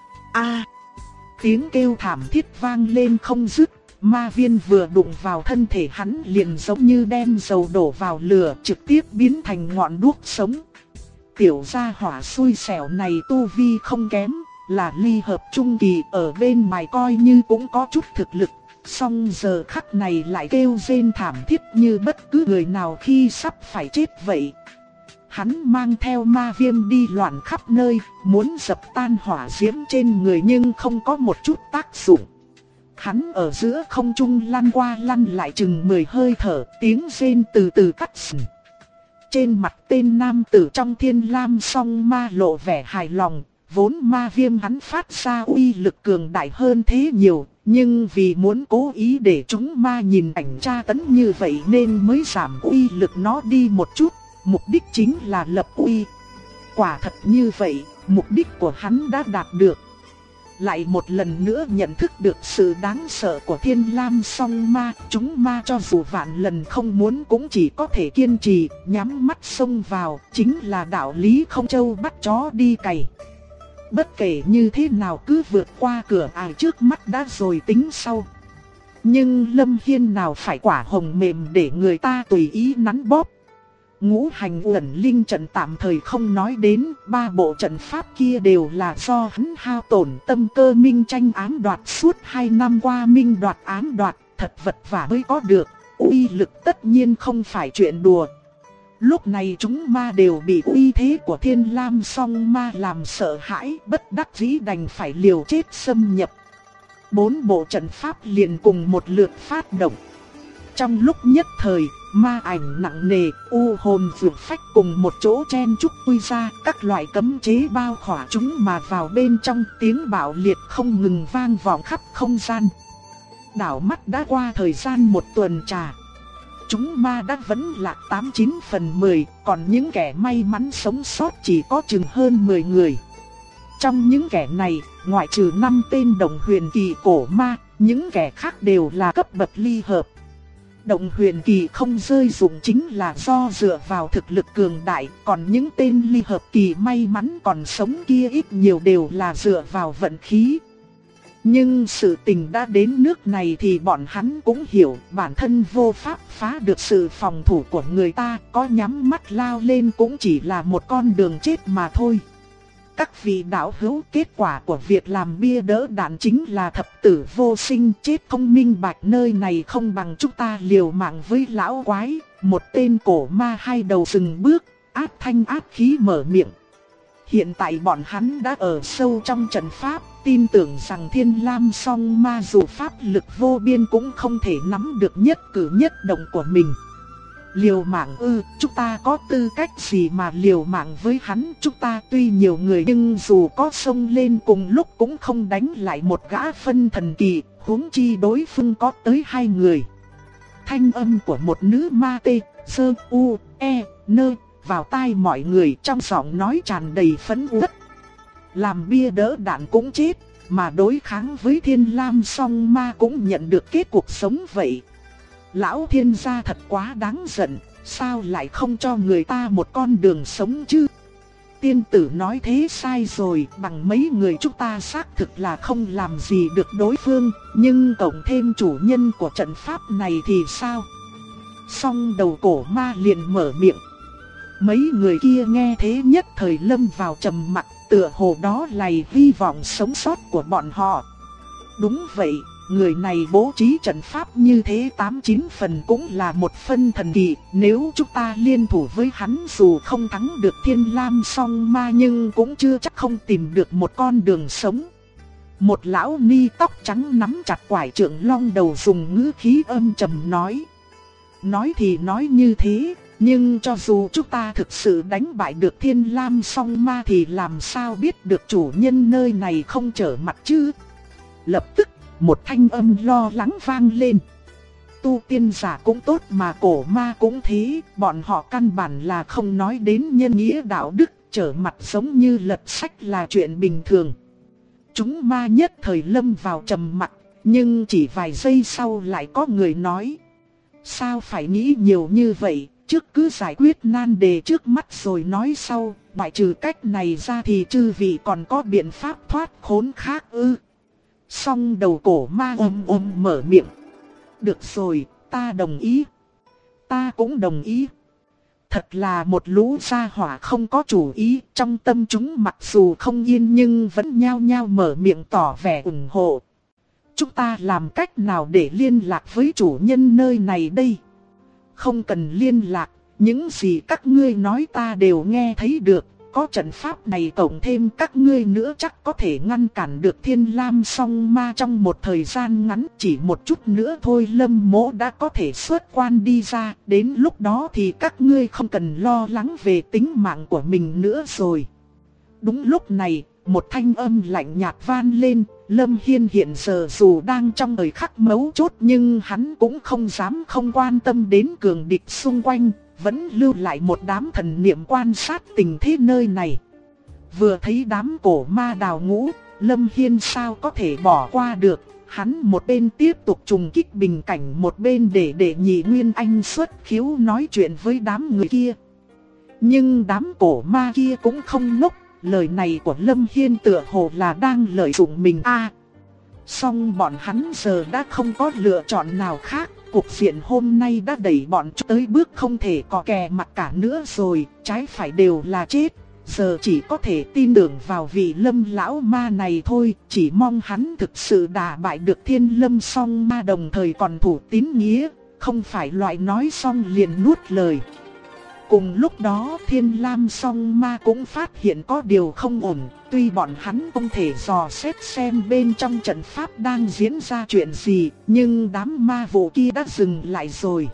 Tiếng kêu thảm thiết vang lên không dứt. Ma viên vừa đụng vào thân thể hắn liền giống như đem dầu đổ vào lửa, trực tiếp biến thành ngọn đuốc sống. Tiểu gia hỏa xui xẻo này tu vi không kém, là ly hợp trung kỳ, ở bên ngoài coi như cũng có chút thực lực. Song giờ khắc này lại kêu rên thảm thiết như bất cứ người nào khi sắp phải chết vậy. Hắn mang theo ma viêm đi loạn khắp nơi, muốn dập tan hỏa diễm trên người nhưng không có một chút tác dụng. Hắn ở giữa không trung lăn qua lăn lại chừng 10 hơi thở, tiếng rên từ từ cắt sừng. Trên mặt tên nam tử trong thiên lam song ma lộ vẻ hài lòng, vốn ma viêm hắn phát ra uy lực cường đại hơn thế nhiều, nhưng vì muốn cố ý để chúng ma nhìn ảnh tra tấn như vậy nên mới giảm uy lực nó đi một chút, mục đích chính là lập uy. Quả thật như vậy, mục đích của hắn đã đạt được. Lại một lần nữa nhận thức được sự đáng sợ của thiên lam song ma, chúng ma cho dù vạn lần không muốn cũng chỉ có thể kiên trì, nhắm mắt xông vào, chính là đạo lý không trâu bắt chó đi cày. Bất kể như thế nào cứ vượt qua cửa ải trước mắt đã rồi tính sau. Nhưng Lâm Hiên nào phải quả hồng mềm để người ta tùy ý nắn bóp. Ngũ hành uẩn linh trận tạm thời không nói đến, 3 bộ trận pháp kia đều là do hắn hao tổn tâm cơ minh tranh ám đoạt suốt 2 năm qua, minh đoạt ám đoạt, thật vật vả mới có được, uy lực tất nhiên không phải chuyện đùa. Lúc này chúng ma đều bị uy thế của thiên lam song ma làm sợ hãi, bất đắc dĩ đành phải liều chết xâm nhập. 4 bộ trận pháp liền cùng một lượt phát động. Trong lúc nhất thời, ma ảnh nặng nề, u hồn vượt phách cùng một chỗ chen chúc quy ra, các loại cấm chế bao khỏa chúng mà vào bên trong, tiếng bạo liệt không ngừng vang vọng khắp không gian. Đảo mắt đã qua thời gian 1 tuần trà. Chúng ma đã vẫn lạc 89 phần 10, còn những kẻ may mắn sống sót chỉ có chừng hơn 10 người. Trong những kẻ này, ngoại trừ 5 tên đồng huyền kỳ cổ ma, những kẻ khác đều là cấp bậc ly hợp. Động huyền kỳ không rơi dụng chính là do dựa vào thực lực cường đại, còn những tên ly hợp kỳ may mắn còn sống kia ít nhiều đều là dựa vào vận khí. Nhưng sự tình đã đến nước này thì bọn hắn cũng hiểu bản thân vô pháp phá được sự phòng thủ của người ta, có nhắm mắt lao lên cũng chỉ là một con đường chết mà thôi. Các vị đạo hữu, kết quả của việc làm bia đỡ đạn chính là thập tử vô sinh, chết không minh bạch, nơi này không bằng chúng ta liều mạng với lão quái. Một tên cổ ma hai đầu dừng bước, ác thanh ác khí mở miệng. Hiện tại bọn hắn đã ở sâu trong trận pháp, tin tưởng rằng thiên lam song ma dù pháp lực vô biên cũng không thể nắm được nhất cử nhất động của mình. Liều mạng ư? Chúng ta có tư cách gì mà liều mạng với hắn? Chúng ta tuy nhiều người nhưng dù có xông lên cùng lúc cũng không đánh lại một gã phân thần kỳ, huống chi đối phương có tới 2 người. Thanh âm của một nữ ma tê, sơ u, e, nơ, vào tai mọi người trong giọng nói tràn đầy phẫn uất. Làm bia đỡ đạn cũng chết, mà đối kháng với Thiên Lam Song Ma cũng nhận được kết cục sống vậy. Lão thiên gia thật quá đáng giận, sao lại không cho người ta một con đường sống chứ? Tiên tử nói thế sai rồi, bằng mấy người chúng ta xác thực là không làm gì được đối phương, nhưng cộng thêm chủ nhân của trận pháp này thì sao? Song đầu cổ ma liền mở miệng. Mấy người kia nghe thế nhất thời lâm vào trầm mặc, tựa hồ đó là hy vọng sống sót của bọn họ. Đúng vậy, người này bố trí trận pháp như thế 8-9 phần cũng là một phân thần kỳ. Nếu chúng ta liên thủ với hắn dù không thắng được Thiên Lam Song Ma nhưng cũng chưa chắc không tìm được một con đường sống. Một lão ni tóc trắng nắm chặt quải trượng long đầu dùng ngữ khí âm trầm nói. Nói thì nói như thế, nhưng cho dù chúng ta thực sự đánh bại được Thiên Lam Song Ma thì làm sao biết được chủ nhân nơi này không trở mặt chứ? Lập tức, một thanh âm lo lắng vang lên. Tu tiên giả cũng tốt mà cổ ma cũng thế, bọn họ căn bản là không nói đến nhân nghĩa đạo đức, trở mặt giống như lật sách là chuyện bình thường. Chúng ma nhất thời lâm vào trầm mặc, nhưng chỉ vài giây sau lại có người nói. Sao phải nghĩ nhiều như vậy, trước cứ giải quyết nan đề trước mắt rồi nói sau, ngoại trừ cách này ra thì chư vị còn có biện pháp thoát khốn khác ư? Song đầu cổ ma mở miệng. Được rồi, ta đồng ý. Ta cũng đồng ý. Thật là một lũ gia hỏa không có chủ ý, trong tâm chúng mặc dù không yên nhưng vẫn nhao nhao mở miệng tỏ vẻ ủng hộ. Chúng ta làm cách nào để liên lạc với chủ nhân nơi này đây? Không cần liên lạc, những gì các ngươi nói ta đều nghe thấy được. Có trận pháp này cộng thêm các ngươi nữa chắc có thể ngăn cản được Thiên Lam Song Ma trong một thời gian ngắn. Chỉ một chút nữa thôi Lâm Mỗ đã có thể xuất quan đi ra. Đến lúc đó thì các ngươi không cần lo lắng về tính mạng của mình nữa rồi. Đúng lúc này, một thanh âm lạnh nhạt vang lên. Lâm Hiên hiện giờ dù đang trong thời khắc mấu chốt nhưng hắn cũng không dám không quan tâm đến cường địch xung quanh. Vẫn lưu lại một đám thần niệm quan sát tình thế nơi này. Vừa thấy đám cổ ma đào ngũ, Lâm Hiên sao có thể bỏ qua được. Hắn một bên tiếp tục trùng kích bình cảnh, một bên để Nhị Nguyên Anh xuất khiếu nói chuyện với đám người kia. Nhưng đám cổ ma kia cũng không ngốc. Lời này của Lâm Hiên tựa hồ là đang lợi dụng mình song bọn hắn giờ đã không có lựa chọn nào khác. Cục diện hôm nay đã đẩy bọn tới bước không thể có kè mặt cả nữa rồi, trái phải đều là chết. Giờ chỉ có thể tin tưởng vào vị Lâm lão ma này thôi, chỉ mong hắn thực sự đả bại được Thiên Lâm Song Ma đồng thời còn thủ tín nghĩa, không phải loại nói xong liền nuốt lời. Cùng lúc đó Thiên Lam Song Ma cũng phát hiện có điều không ổn, tuy bọn hắn không thể dò xét xem bên trong trận pháp đang diễn ra chuyện gì, nhưng đám ma vụ kia đã dừng lại rồi.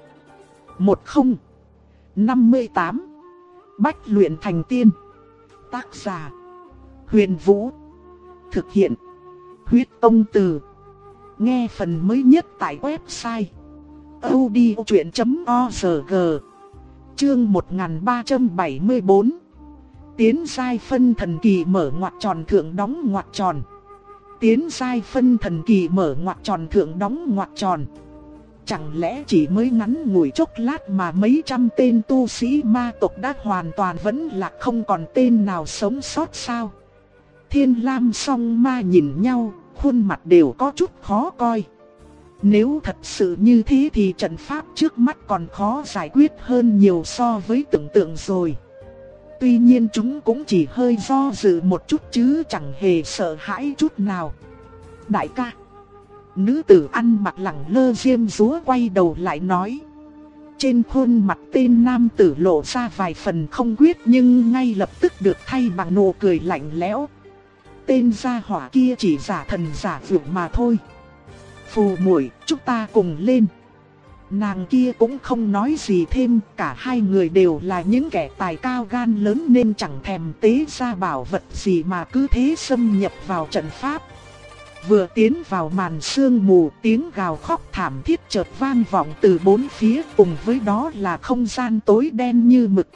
1058 Bách luyện thành tiên. Tác giả Huyền Vũ. Thực hiện Huyết Tông Từ. Nghe phần mới nhất tại website audiochuyện.org. Chương 1374. Tiến giai phân thần kỳ mở ngoặc tròn thượng đóng ngoặc tròn. Tiến giai phân thần kỳ mở ngoặc tròn thượng đóng ngoặc tròn. Chẳng lẽ chỉ mới ngắn ngủi chốc lát mà mấy trăm tên tu sĩ ma tộc đã hoàn toàn vẫn là không còn tên nào sống sót sao? Thiên Lam Song Ma nhìn nhau, khuôn mặt đều có chút khó coi. Nếu thật sự như thế thì trận pháp trước mắt còn khó giải quyết hơn nhiều so với tưởng tượng rồi. Tuy nhiên chúng cũng chỉ hơi do dự một chút chứ chẳng hề sợ hãi chút nào. Đại ca. Nữ tử ăn mặc lẳng lơ diêm dúa quay đầu lại nói. Trên khuôn mặt tên nam tử lộ ra vài phần không quyết nhưng ngay lập tức được thay bằng nụ cười lạnh lẽo. Tên gia hỏa kia chỉ giả thần giả vượt mà thôi. Phù muội, chúng ta cùng lên. Nàng kia cũng không nói gì thêm, cả hai người đều là những kẻ tài cao gan lớn nên chẳng thèm tế ra bảo vật gì mà cứ thế xâm nhập vào trận pháp. Vừa tiến vào màn sương mù, tiếng gào khóc thảm thiết chợt vang vọng từ bốn phía, cùng với đó là không gian tối đen như mực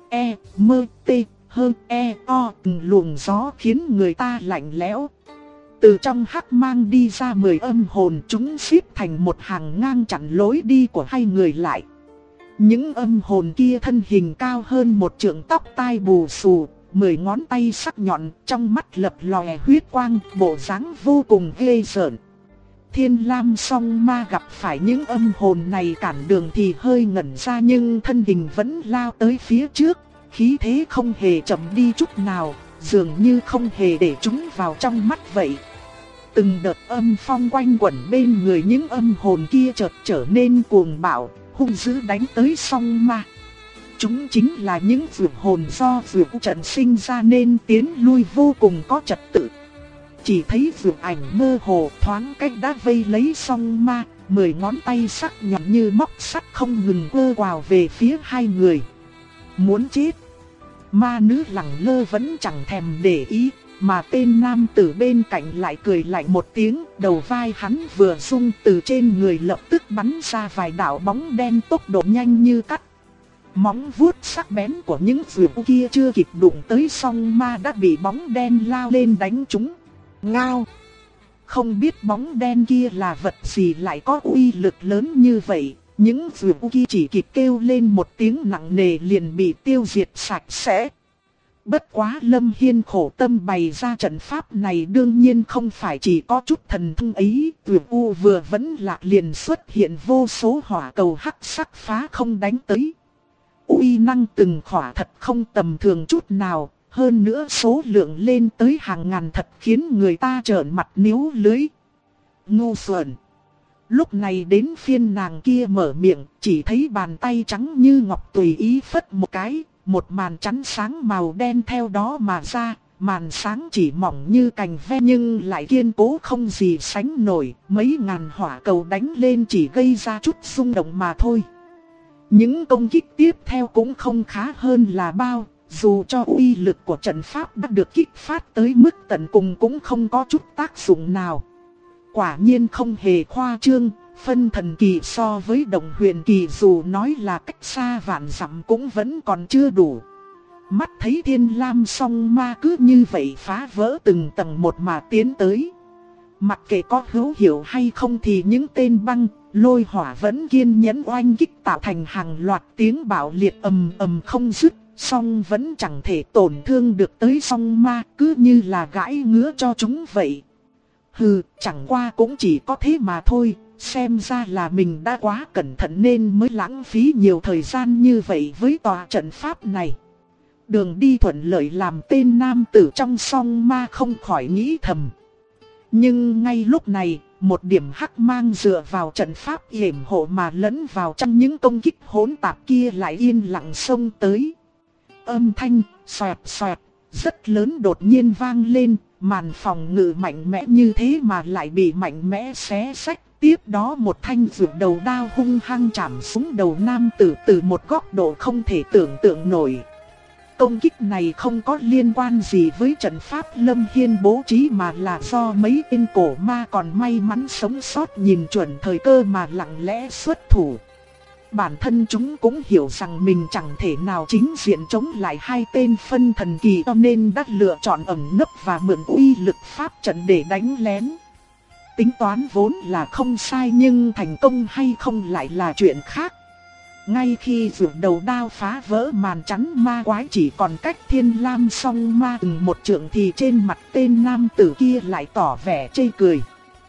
từng luồng gió khiến người ta lạnh lẽo. Từ trong hắc mang đi ra 10 âm hồn, chúng xếp thành một hàng ngang chặn lối đi của hai người lại. Những âm hồn kia thân hình cao hơn một trượng, tóc tai bù xù, 10 ngón tay sắc nhọn, trong mắt lập lòe huyết quang, bộ dáng vô cùng ghê rợn. Thiên Lam Song Ma gặp phải những âm hồn này cản đường thì hơi ngẩn ra, nhưng thân hình vẫn lao tới phía trước, khí thế không hề chậm đi chút nào, dường như không hề để chúng vào trong mắt vậy. Từng đợt âm phong quanh quẩn bên người những âm hồn kia chợt trở nên cuồng bạo, hung dữ đánh tới Song Ma. Chúng chính là những vượt hồn do vượt trận sinh ra nên tiến lui vô cùng có trật tự. Chỉ thấy vượt ảnh mơ hồ thoáng cách đã vây lấy Song Ma, 10 ngón tay sắc nhọn như móc sắt không ngừng quơ quào về phía hai người. Muốn chết. Ma nữ lẳng lơ vẫn chẳng thèm để ý, mà tên nam tử bên cạnh lại cười lạnh một tiếng, đầu vai hắn vừa rung, từ trên người lập tức bắn ra vài đạo bóng đen tốc độ nhanh như cắt. Móng vuốt sắc bén của những vượt kia chưa kịp đụng tới Song Ma đã bị bóng đen lao lên đánh trúng. Ngao! Không biết bóng đen kia là vật gì lại có uy lực lớn như vậy, những vượt kia chỉ kịp kêu lên một tiếng nặng nề liền bị tiêu diệt sạch sẽ. Bất quá Lâm Hiên khổ tâm bày ra trận pháp này đương nhiên không phải chỉ có chút thần thông ấy, vừa vẫn lạc liền xuất hiện vô số hỏa cầu hắc sắc phá không đánh tới. Uy năng từng khỏa thật không tầm thường chút nào, hơn nữa số lượng lên tới hàng ngàn thật khiến người ta trợn mặt níu lưỡi. Ngu xuẩn! Lúc này đến phiên nàng kia mở miệng, chỉ thấy bàn tay trắng như ngọc tùy ý phất một cái, một màn chắn sáng màu đen theo đó mà ra. Màn sáng chỉ mỏng như cành ve nhưng lại kiên cố không gì sánh nổi, mấy ngàn hỏa cầu đánh lên chỉ gây ra chút rung động mà thôi. Những công kích tiếp theo cũng không khá hơn là bao, dù cho uy lực của trận pháp đã được kích phát tới mức tận cùng cũng không có chút tác dụng nào. Quả nhiên không hề khoa trương, phân thần kỳ so với đồng huyền kỳ dù nói là cách xa vạn dặm cũng vẫn còn chưa đủ. Mắt thấy Thiên Lam Song Ma cứ như vậy phá vỡ từng tầng một mà tiến tới. Mặc kệ có hữu hiệu hay không thì những tên băng, lôi hỏa vẫn kiên nhẫn oanh kích tạo thành hàng loạt tiếng bạo liệt ầm ầm không dứt, song vẫn chẳng thể tổn thương được tới Song Ma, cứ như là gãi ngứa cho chúng vậy. Hừ, chẳng qua cũng chỉ có thế mà thôi, xem ra là mình đã quá cẩn thận nên mới lãng phí nhiều thời gian như vậy với tòa trận pháp này. Đường đi thuận lợi làm tên nam tử trong Song Ma không khỏi nghĩ thầm. Nhưng ngay lúc này, một điểm hắc mang dựa vào trận pháp yểm hộ mà lẫn vào trong những công kích hỗn tạp kia lại yên lặng xông tới. Âm thanh xoẹt xoẹt rất lớn đột nhiên vang lên, màn phòng ngự mạnh mẽ như thế mà lại bị mạnh mẽ xé xách. Tiếp đó một thanh vượt đầu đao hung hăng chạm xuống đầu nam tử từ một góc độ không thể tưởng tượng nổi. Công kích này không có liên quan gì với trận pháp Lâm Hiên bố trí mà là do mấy tên cổ ma còn may mắn sống sót nhìn chuẩn thời cơ mà lặng lẽ xuất thủ. Bản thân chúng cũng hiểu rằng mình chẳng thể nào chính diện chống lại hai tên phân thần kỳ cho nên đã lựa chọn ẩn nấp và mượn uy lực pháp trận để đánh lén. Tính toán vốn là không sai nhưng thành công hay không lại là chuyện khác. Ngay khi vượt đầu đao phá vỡ màn chắn ma quái chỉ còn cách Thiên Lam Song Ma từng một trượng thì trên mặt tên nam tử kia lại tỏ vẻ chê cười.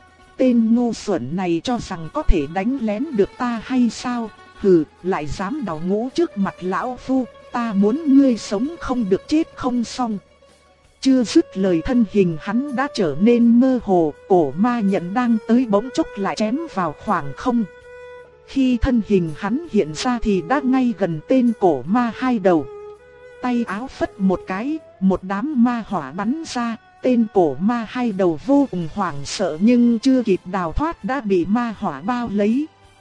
Tên ngu xuẩn này cho rằng có thể đánh lén được ta hay sao? Hừ, lại dám đào ngũ trước mặt lão phu, ta muốn ngươi sống không được chết không xong. Chưa dứt lời thân hình hắn đã trở nên mơ hồ, cổ ma nhận đang tới bỗng chốc lại chém vào khoảng không. Khi thân hình hắn hiện ra thì đã ngay gần tên cổ ma hai đầu. Tay áo phất một cái, một đám ma hỏa bắn ra, tên cổ ma hai đầu vô cùng hoảng sợ nhưng chưa kịp đào thoát đã bị ma hỏa bao lấy.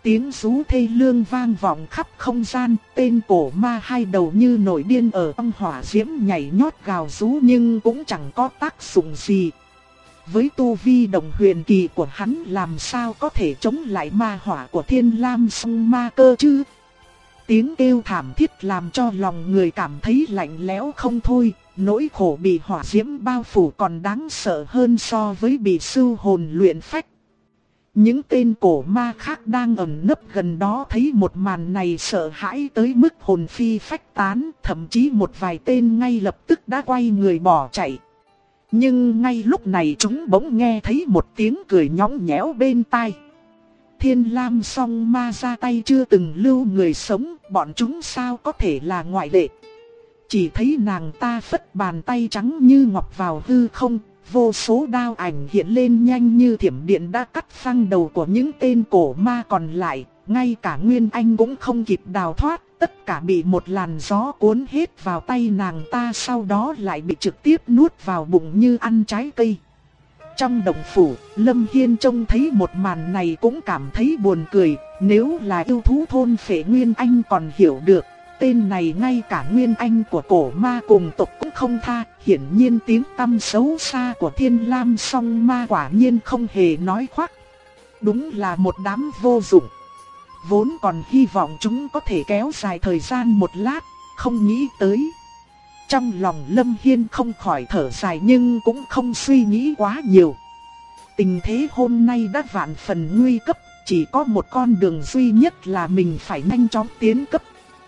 tiếng rú thê lương vang vọng khắp không gian, tên cổ ma hai đầu như nổi điên ở trong hỏa diễm nhảy nhót gào rú nhưng cũng chẳng có tác dụng gì. Với tu vi đồng huyền kỳ của hắn làm sao có thể chống lại ma hỏa của Thiên Lam Song Ma cơ chứ? Tiếng kêu thảm thiết làm cho lòng người cảm thấy lạnh lẽo không thôi, nỗi khổ bị hỏa diễm bao phủ còn đáng sợ hơn so với bị sưu hồn luyện phách. Những tên cổ ma khác đang ẩn nấp gần đó thấy một màn này sợ hãi tới mức hồn phi phách tán, thậm chí một vài tên ngay lập tức đã quay người bỏ chạy. Nhưng ngay lúc này chúng bỗng nghe thấy một tiếng cười nhõng nhẽo bên tai. Thiên Lam Song Ma ra tay chưa từng lưu người sống, bọn chúng sao có thể là ngoại lệ. Chỉ thấy nàng ta phất bàn tay trắng như ngọc vào hư không, vô số đao ảnh hiện lên nhanh như thiểm điện đã cắt phăng đầu của những tên cổ ma còn lại, ngay cả Nguyên Anh cũng không kịp đào thoát, tất cả bị một làn gió cuốn hết vào tay nàng ta, sau đó lại bị trực tiếp nuốt vào bụng như ăn trái cây. Trong động phủ, Lâm Hiên trông thấy một màn này cũng cảm thấy buồn cười, nếu là yêu thú thôn phệ Nguyên Anh còn hiểu được. Tên này ngay cả Nguyên Anh của cổ ma cùng tộc cũng không tha, hiển nhiên tiếng tăm xấu xa của Thiên Lam Song Ma quả nhiên không hề nói khoác. Đúng là một đám vô dụng. Vốn còn hy vọng chúng có thể kéo dài thời gian một lát, không nghĩ tới. Trong lòng Lâm Hiên không khỏi thở dài nhưng cũng không suy nghĩ quá nhiều. Tình thế hôm nay đã vạn phần nguy cấp, chỉ có một con đường duy nhất là mình phải nhanh chóng tiến cấp.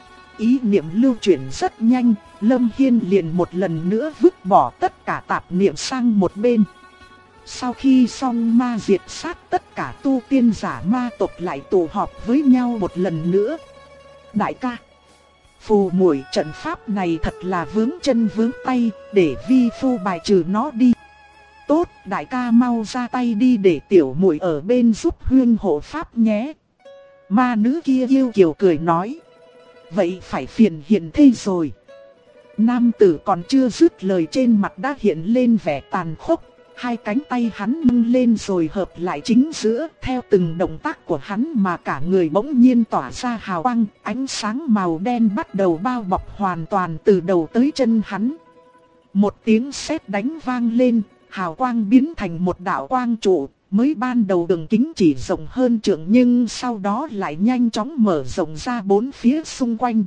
Ý niệm lưu chuyển rất nhanh, Lâm Hiên liền một lần nữa vứt bỏ tất cả tạp niệm sang một bên. Sau khi xong ma diệt sát, tất cả tu tiên giả ma tộc lại tụ họp với nhau một lần nữa. Đại ca, phù muội trận pháp này thật là vướng chân vướng tay, để vi phu bài trừ nó đi. Tốt, đại ca mau ra tay đi để tiểu muội ở bên giúp huynh hộ pháp nhé. Ma nữ kia yêu kiều cười nói. Vậy phải phiền hiền thê rồi. Nam tử còn chưa dứt lời trên mặt đã hiện lên vẻ tàn khốc. Hai cánh tay hắn nâng lên rồi hợp lại chính giữa. Theo từng động tác của hắn mà cả người bỗng nhiên tỏa ra hào quang. Ánh sáng màu đen bắt đầu bao bọc hoàn toàn từ đầu tới chân hắn. Một tiếng sét đánh vang lên, hào quang biến thành một đạo quang trụ. Mới ban đầu đường kính chỉ rộng hơn trượng nhưng sau đó lại nhanh chóng mở rộng ra bốn phía xung quanh.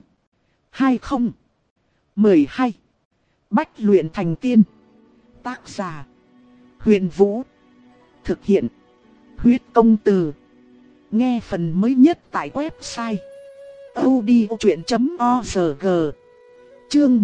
2012 Bách luyện thành tiên. Tác giả Huyền Vũ. Thực hiện Huyết Công Từ. Nghe phần mới nhất tại website audiochuyện.org. Chương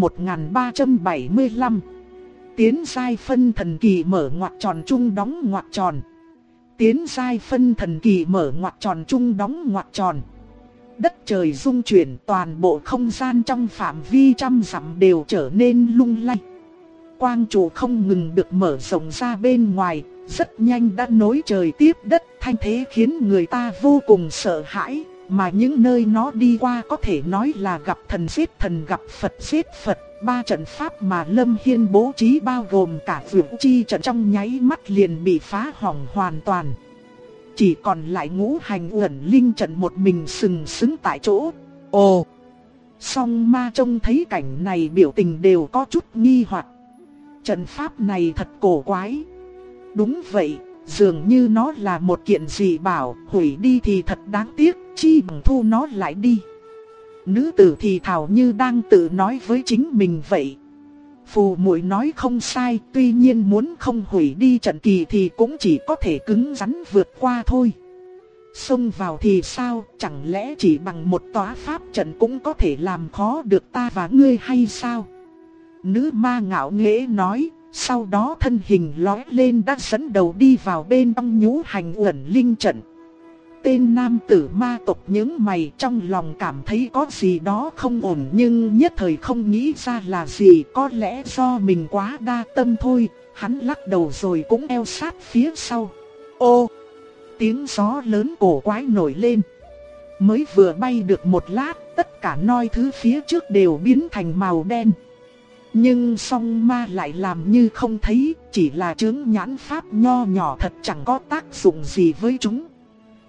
1375 Tiến giai phân thần kỳ mở ngoặc tròn chung đóng ngoặc tròn. Tiến giai phân thần kỳ mở ngoặc tròn chung đóng ngoặc tròn. Đất trời rung chuyển, toàn bộ không gian trong phạm vi trăm dặm đều trở nên lung lay. Quang trụ không ngừng được mở rộng ra bên ngoài, rất nhanh đã nối trời tiếp đất, thanh thế khiến người ta vô cùng sợ hãi. Mà những nơi nó đi qua có thể nói là gặp thần giết thần, gặp Phật giết Phật. Ba trận pháp mà Lâm Hiên bố trí bao gồm cả Vượng Chi trận trong nháy mắt liền bị phá hỏng hoàn toàn. Chỉ còn lại Ngũ Hành Uẩn Linh trận một mình sừng sững tại chỗ. Ồ! Song Ma trông thấy cảnh này biểu tình đều có chút nghi hoặc. Trận pháp này thật cổ quái. Đúng vậy, dường như nó là một kiện dị bảo, hủy đi thì thật đáng tiếc, chi bằng thu nó lại đi. Nữ tử thì thào như đang tự nói với chính mình vậy. Phù muội nói không sai, tuy nhiên muốn không hủy đi trận kỳ thì cũng chỉ có thể cứng rắn vượt qua thôi. Xông vào thì sao, chẳng lẽ chỉ bằng một tòa pháp trận cũng có thể làm khó được ta và ngươi hay sao? Nữ ma ngạo nghễ nói, sau đó thân hình lóe lên đã dẫn đầu đi vào bên trong Ngũ Hành Uẩn Linh trận. Tên nam tử ma tộc nhướng mày, trong lòng cảm thấy có gì đó không ổn nhưng nhất thời không nghĩ ra là gì, có lẽ do mình quá đa tâm thôi. Hắn lắc đầu rồi cũng eo sát phía sau. Ô! Tiếng gió lớn cổ quái nổi lên. Mới vừa bay được một lát, tất cả noi thứ phía trước đều biến thành màu đen. Nhưng song ma lại làm như không thấy, chỉ là chướng nhãn pháp nho nhỏ thật chẳng có tác dụng gì với chúng.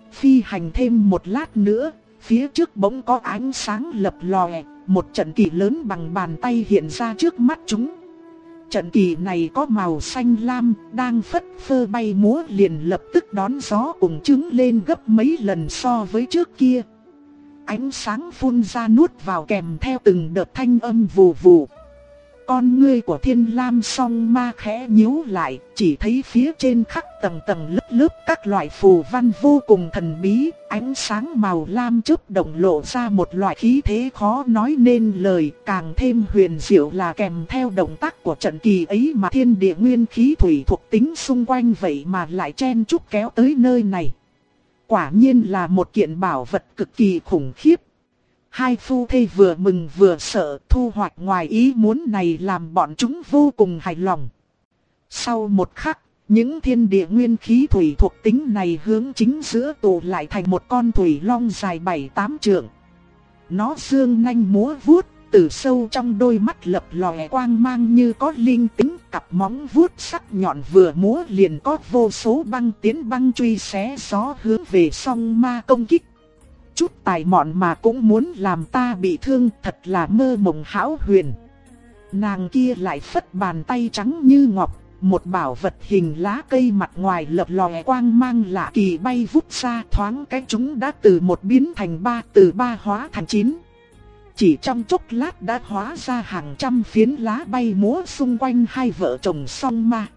Phi hành thêm một lát nữa, phía trước bỗng có ánh sáng lập lòe, một trận kỳ lớn bằng bàn tay hiện ra trước mắt chúng. Trận kỳ này có màu xanh lam, đang phất phơ bay múa liền lập tức đón gió cùng trứng lên gấp mấy lần so với trước kia. Ánh sáng phun ra nuốt vào kèm theo từng đợt thanh âm vù vù. Con ngươi của Thiên Lam Song Ma khẽ nhíu lại, chỉ thấy phía trên khắc tầng tầng lớp lớp các loại phù văn vô cùng thần bí, ánh sáng màu lam chớp động lộ ra một loại khí thế khó nói nên lời, càng thêm huyền diệu là kèm theo động tác của trận kỳ ấy mà thiên địa nguyên khí thủy thuộc tính xung quanh vậy mà lại chen chúc kéo tới nơi này. Quả nhiên là một kiện bảo vật cực kỳ khủng khiếp. Hai phu thê vừa mừng vừa sợ, thu hoạch ngoài ý muốn này làm bọn chúng vô cùng hài lòng. Sau một khắc, những thiên địa nguyên khí thủy thuộc tính này hướng chính giữa tụ lại thành một con thủy long dài 7-8 trượng. Nó dương nanh múa vuốt, từ sâu trong đôi mắt lập lòe quang mang như có linh tính, cặp móng vuốt sắc nhọn vừa múa liền có vô số băng tiến băng truy xé gió hướng về Song Ma công kích. Chút tài mọn mà cũng muốn làm ta bị thương, thật là mơ mộng hão huyền. Nàng kia lại phất bàn tay trắng như ngọc, một bảo vật hình lá cây mặt ngoài lập lòe quang mang lạ kỳ bay vút ra, thoáng cái chúng đã từ một biến thành ba, từ ba hóa thành 9. Chỉ trong chốc lát đã hóa ra hàng trăm phiến lá bay múa xung quanh hai vợ chồng Song Ma.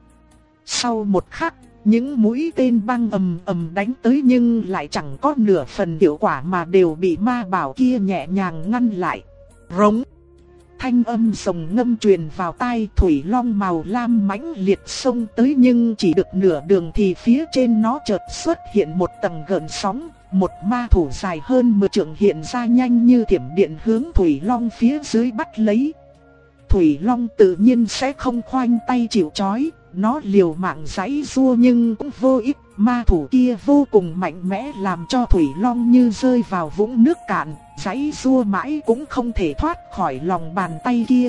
Sau một khắc, những mũi tên băng ầm ầm đánh tới nhưng lại chẳng có nửa phần hiệu quả mà đều bị ma bảo kia nhẹ nhàng ngăn lại. Rống. Thanh âm rồng ngâm truyền vào tai, thủy long màu lam mãnh liệt xông tới nhưng chỉ được nửa đường thì phía trên nó chợt xuất hiện một tầng gợn sóng, một ma thủ dài hơn 10 trượng hiện ra nhanh như thiểm điện hướng thủy long phía dưới bắt lấy. Thủy long tự nhiên sẽ không khoanh tay chịu trói, nó liều mạng giãy giụa nhưng cũng vô ích, ma thủ kia vô cùng mạnh mẽ làm cho thủy long như rơi vào vũng nước cạn, giãy giụa mãi cũng không thể thoát khỏi lòng bàn tay kia.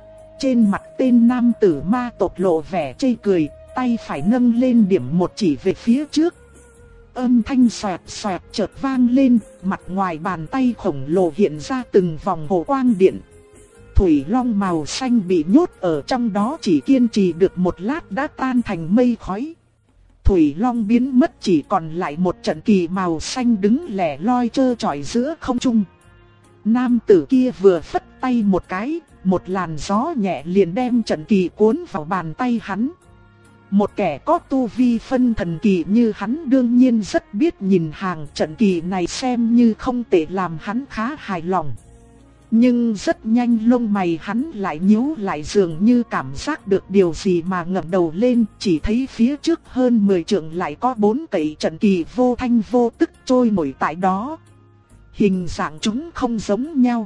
Trên mặt tên nam tử ma tộc lộ vẻ chê cười, tay phải nâng lên điểm một chỉ về phía trước. Âm thanh xoẹt xoẹt chợt vang lên, mặt ngoài bàn tay khổng lồ hiện ra từng vòng hồ quang điện. Thủy long màu xanh bị nhốt ở trong đó chỉ kiên trì được một lát đã tan thành mây khói. Thủy long biến mất, chỉ còn lại một trận kỳ màu xanh đứng lẻ loi trơ trọi giữa không trung. Nam tử kia vừa phất tay một cái, một làn gió nhẹ liền đem trận kỳ cuốn vào bàn tay hắn. Một kẻ có tu vi phân thần kỳ như hắn đương nhiên rất biết nhìn hàng, trận kỳ này xem như không tệ làm hắn khá hài lòng. Nhưng rất nhanh lông mày hắn lại nhíu lại, dường như cảm giác được điều gì mà ngẩng đầu lên, chỉ thấy phía trước hơn 10 trượng lại có 4 cây trận kỳ vô thanh vô tức trôi nổi tại đó. Hình dạng chúng không giống nhau.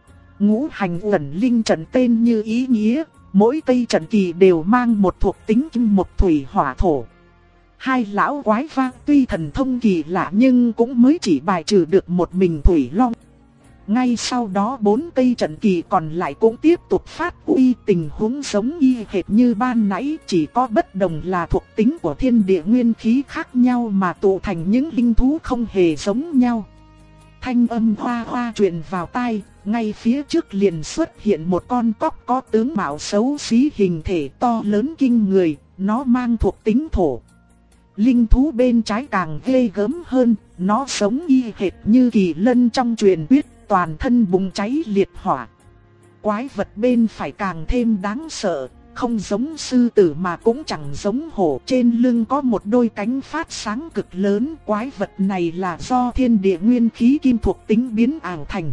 Ngũ hành ẩn linh trận tên như ý nghĩa, mỗi cây trận kỳ đều mang một thuộc tính kim mộc thủy hỏa thổ. Hai lão quái vang tuy thần thông kỳ lạ nhưng cũng mới chỉ bài trừ được một mình thủy long. Ngay sau đó 4 cây trận kỳ còn lại cũng tiếp tục phát uy, tình huống giống y hệt như ban nãy, chỉ có bất đồng là thuộc tính của thiên địa nguyên khí khác nhau mà tụ thành những linh thú không hề giống nhau. Thanh âm hoa hoa truyền vào tai, ngay phía trước liền xuất hiện một con cóc có tướng mạo xấu xí, hình thể to lớn kinh người, nó mang thuộc tính thổ. Linh thú bên trái càng ghê gớm hơn, nó sống y hệt như kỳ lân trong truyền thuyết, toàn thân bùng cháy liệt hỏa. Quái vật bên phải càng thêm đáng sợ, không giống sư tử mà cũng chẳng giống hổ, trên lưng có một đôi cánh phát sáng cực lớn. Quái vật này là do thiên địa nguyên khí kim thuộc tính biến ảo thành.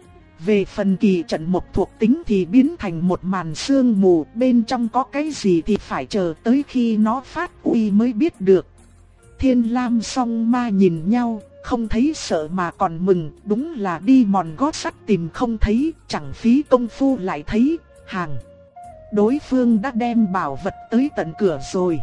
Về phần kỳ trận mộc thuộc tính thì biến thành một màn sương mù, bên trong có cái gì thì phải chờ tới khi nó phát uy mới biết được. Thiên Lam Song Ma nhìn nhau, không thấy sợ mà còn mừng, đúng là đi mòn gót sắt tìm không thấy, chẳng phí công phu lại thấy, hàng. Đối phương đã đem bảo vật tới tận cửa rồi.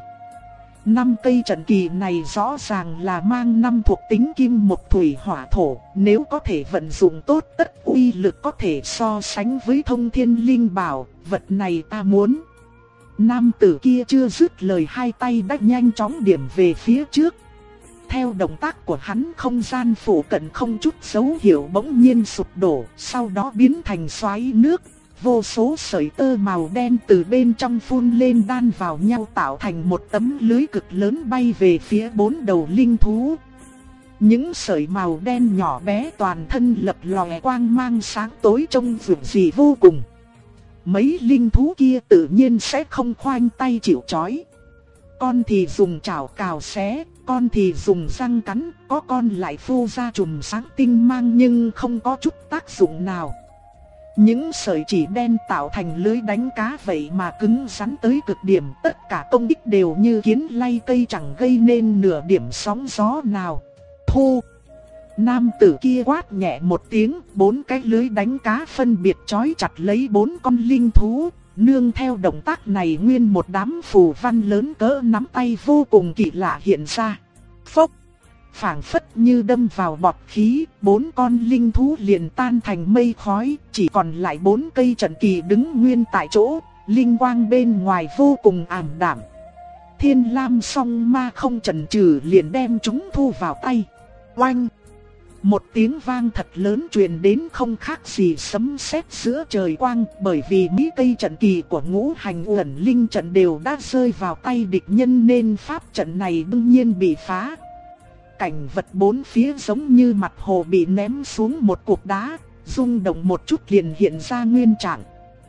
5 cây trận kỳ này rõ ràng là mang 5 thuộc tính kim mộc thủy hỏa thổ, nếu có thể vận dụng tốt tất uy lực có thể so sánh với thông thiên linh bảo, vật này ta muốn. Nam tử kia chưa dứt lời, hai tay đã nhanh chóng điểm về phía trước. Theo động tác của hắn, không gian phủ cận không chút dấu hiệu bỗng nhiên sụp đổ, sau đó biến thành xoáy nước. Vô số sợi tơ màu đen từ bên trong phun lên đan vào nhau tạo thành một tấm lưới cực lớn bay về phía 4 đầu linh thú. Những sợi màu đen nhỏ bé toàn thân lập lòe quang mang sáng tối trông dữ dị vô cùng. Mấy linh thú kia tự nhiên sẽ không khoanh tay chịu trói. Con thì dùng chảo cào xé, con thì dùng răng cắn, có con lại phô ra chùm sáng tinh mang nhưng không có chút tác dụng nào. Những sợi chỉ đen tạo thành lưới đánh cá vậy mà cứng rắn tới cực điểm, tất cả công kích đều như kiến lay cây chẳng gây nên nửa điểm sóng gió nào. Thu! Nam tử kia quát nhẹ một tiếng, 4 cái lưới đánh cá phân biệt trói chặt lấy 4 con linh thú. Nương theo động tác này, nguyên một đám phù văn lớn cỡ nắm tay vô cùng kỳ lạ hiện ra. Phốc! Phảng phất như đâm vào bọt khí, 4 con linh thú liền tan thành mây khói, chỉ còn lại 4 cây trận kỳ đứng nguyên tại chỗ, linh quang bên ngoài vô cùng ảm đạm. Thiên Lam Song Ma không chần chừ liền đem chúng thu vào tay. Oanh! Một tiếng vang thật lớn truyền đến không khác gì sấm sét giữa trời quang, bởi vì mấy cây trận kỳ của Ngũ Hành Uẩn Linh trận đều đã rơi vào tay địch nhân nên pháp trận này đương nhiên bị phá. Cảnh vật bốn phía giống như mặt hồ bị ném xuống một cục đá, rung động một chút liền hiện ra nguyên trạng.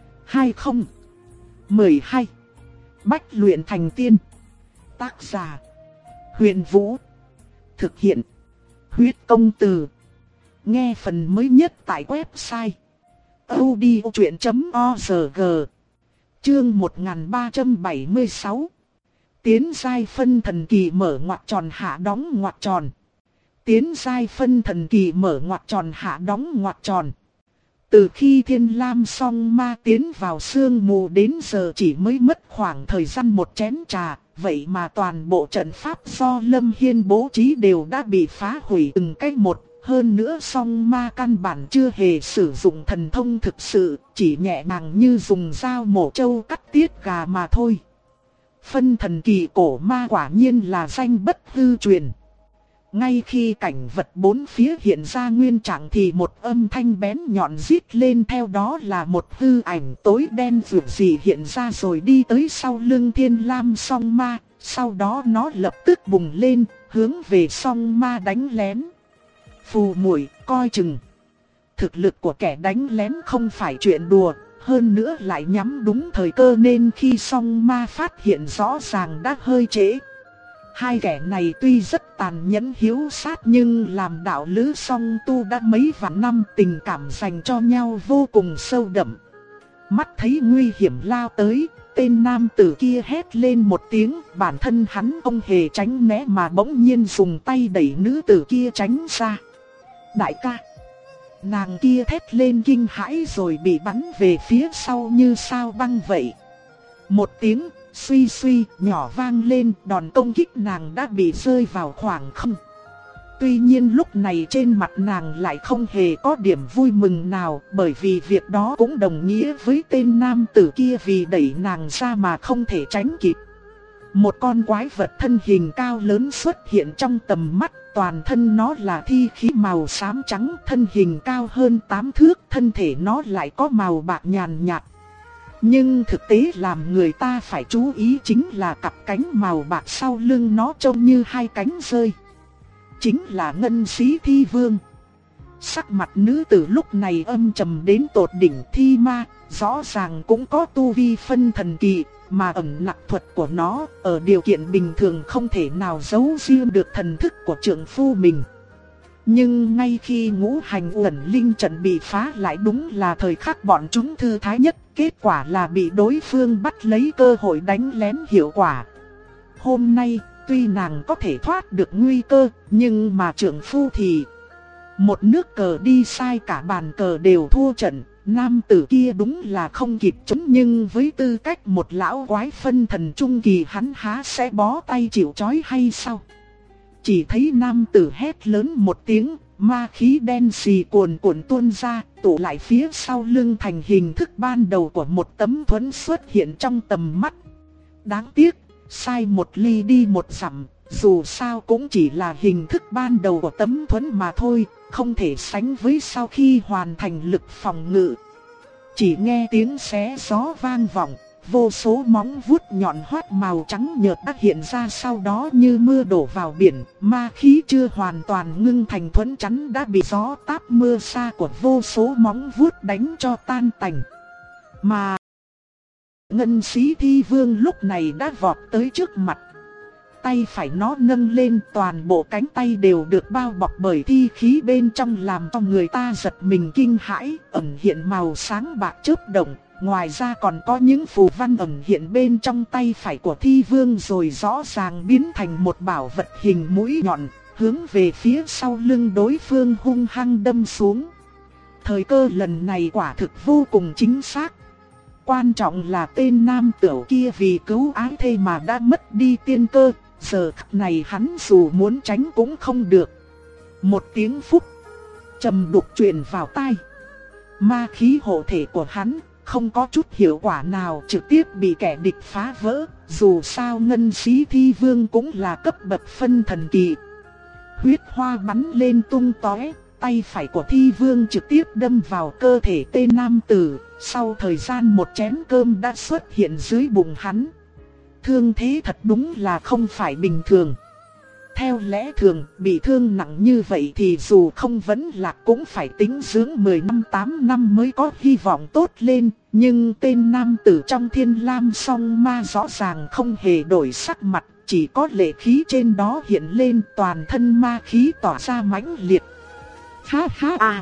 2012 Bách luyện thành tiên. Tác giả Huyền Vũ. Thực hiện Huyết Công Từ. Nghe phần mới nhất tại website audiochuyện.org. Chương 1376. Tiến giai phân thần kỳ mở ngoặc tròn hạ đóng ngoặc tròn. Tiến giai phân thần kỳ mở ngoặc tròn hạ đóng ngoặc tròn. Từ khi Thiên Lam Song Ma tiến vào sương mù đến giờ chỉ mới mất khoảng thời gian một chén trà, vậy mà toàn bộ trận pháp do Lâm Hiên bố trí đều đã bị phá hủy từng cách một. Hơn nữa Song Ma căn bản chưa hề sử dụng thần thông thực sự, chỉ nhẹ nhàng như dùng dao mổ trâu cắt tiết gà mà thôi. Phân thần kỳ cổ ma quả nhiên là danh bất hư truyền. Ngay khi cảnh vật bốn phía hiện ra nguyên trạng thì một âm thanh bén nhọn rít lên, theo đó là một hư ảnh tối đen dữ dị hiện ra rồi đi tới sau lưng Thiên Lam Song Ma, sau đó nó lập tức bùng lên, hướng về Song Ma đánh lén. Phù muội, coi chừng. Thực lực của kẻ đánh lén không phải chuyện đùa, hơn nữa lại nhắm đúng thời cơ nên khi Song Ma phát hiện rõ ràng đã hơi trễ. Hai kẻ này tuy rất tàn nhẫn hiếu sát nhưng làm đạo lữ song tu đã mấy vạn năm, tình cảm dành cho nhau vô cùng sâu đậm. Mắt thấy nguy hiểm lao tới, tên nam tử kia hét lên một tiếng, bản thân hắn không hề tránh né mà bỗng nhiên dùng tay đẩy nữ tử kia tránh ra. Đại ca! Nàng kia thét lên kinh hãi rồi bị bắn về phía sau như sao băng vậy. Một tiếng suy suy nhỏ vang lên, đòn công kích nàng đã bị rơi vào khoảng không. Tuy nhiên lúc này trên mặt nàng lại không hề có điểm vui mừng nào, bởi vì việc đó cũng đồng nghĩa với tên nam tử kia vì đẩy nàng ra mà không thể tránh kịp. Một con quái vật thân hình cao lớn xuất hiện trong tầm mắt, toàn thân nó là thi khí màu xám trắng, thân hình cao hơn 8 thước, thân thể nó lại có màu bạc nhàn nhạt. Nhưng thực tế làm người ta phải chú ý chính là cặp cánh màu bạc sau lưng nó trông như hai cánh rơi. Chính là Ngân Sĩ Thi Vương. Sắc mặt nữ tử lúc này âm trầm đến tột đỉnh, thi ma, rõ ràng cũng có tu vi phân thần kỳ, mà ẩn nặc thuật của nó ở điều kiện bình thường không thể nào giấu riêng được thần thức của trượng phu mình. Nhưng ngay khi Ngũ Hành Uẩn Linh trận bị phá lại đúng là thời khắc bọn chúng thư thái nhất, kết quả là bị đối phương bắt lấy cơ hội đánh lén hiệu quả. Hôm nay, tuy nàng có thể thoát được nguy cơ, nhưng mà trượng phu thì một nước cờ đi sai cả bàn cờ đều thua trận. Nam tử kia đúng là không kịp chống, nhưng với tư cách một lão quái phân thần trung kỳ hắn há sẽ bó tay chịu trói hay sao? Chỉ thấy nam tử hét lớn một tiếng, ma khí đen xì cuồn cuộn tuôn ra, tụ lại phía sau lưng thành hình thức ban đầu của một tấm thuẫn xuất hiện trong tầm mắt. Đáng tiếc, sai một ly đi một dặm, Dù sao cũng chỉ là hình thức ban đầu của tấm thuẫn mà thôi, không thể sánh với sau khi hoàn thành lực phòng ngự. Chỉ nghe tiếng xé gió vang vọng, vô số móng vuốt nhọn hoắt màu trắng nhợt đã hiện ra, sau đó như mưa đổ vào biển, ma khí chưa hoàn toàn ngưng thành thuẫn chắn đã bị gió táp mưa sa của vô số móng vuốt đánh cho tan tành. Mà Ngân Sĩ Thi Vương lúc này đã vọt tới trước mặt. Tay phải nó nâng lên, toàn bộ cánh tay đều được bao bọc bởi thi khí bên trong làm cho người ta giật mình kinh hãi, ẩn hiện màu sáng bạc chớp động. Ngoài ra còn có những phù văn ẩn hiện bên trong tay phải của Thi Vương rồi rõ ràng biến thành một bảo vật hình mũi nhọn, hướng về phía sau lưng đối phương hung hăng đâm xuống. Thời cơ lần này quả thực vô cùng chính xác. Quan trọng là tên nam tử kia vì cứu ái thê mà đã mất đi tiên cơ, giờ khắc này hắn dù muốn tránh cũng không được. Một tiếng phúc trầm đục truyền vào tai. Ma khí hộ thể của hắn không có chút hiệu quả nào, trực tiếp bị kẻ địch phá vỡ. Dù sao Ngân Sĩ Thi Vương cũng là cấp bậc phân thần kỳ. Huyết hoa bắn lên tung tóe, tay phải của Thi Vương trực tiếp đâm vào cơ thể tên nam tử. Sau thời gian một chén cơm đã xuất hiện dưới bụng hắn. Thương thế thật đúng là không phải bình thường. Theo lẽ thường, bị thương nặng như vậy thì dù không vấn lạc cũng phải tính dưỡng 10 năm 8 năm mới có hy vọng tốt lên. Nhưng tên nam tử trong Thiên Lam Song Ma rõ ràng không hề đổi sắc mặt, chỉ có lệ khí trên đó hiện lên, toàn thân ma khí tỏa ra mãnh liệt. Ha ha à!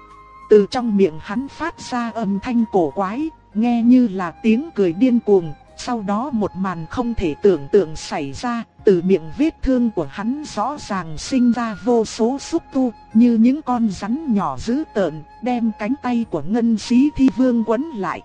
Từ trong miệng hắn phát ra âm thanh cổ quái, nghe như là tiếng cười điên cuồng. Sau đó một màn không thể tưởng tượng xảy ra, từ miệng vết thương của hắn rõ ràng sinh ra vô số xúc tu, như những con rắn nhỏ dữ tợn, đem cánh tay của Ngân Sĩ Thi Vương quấn lại.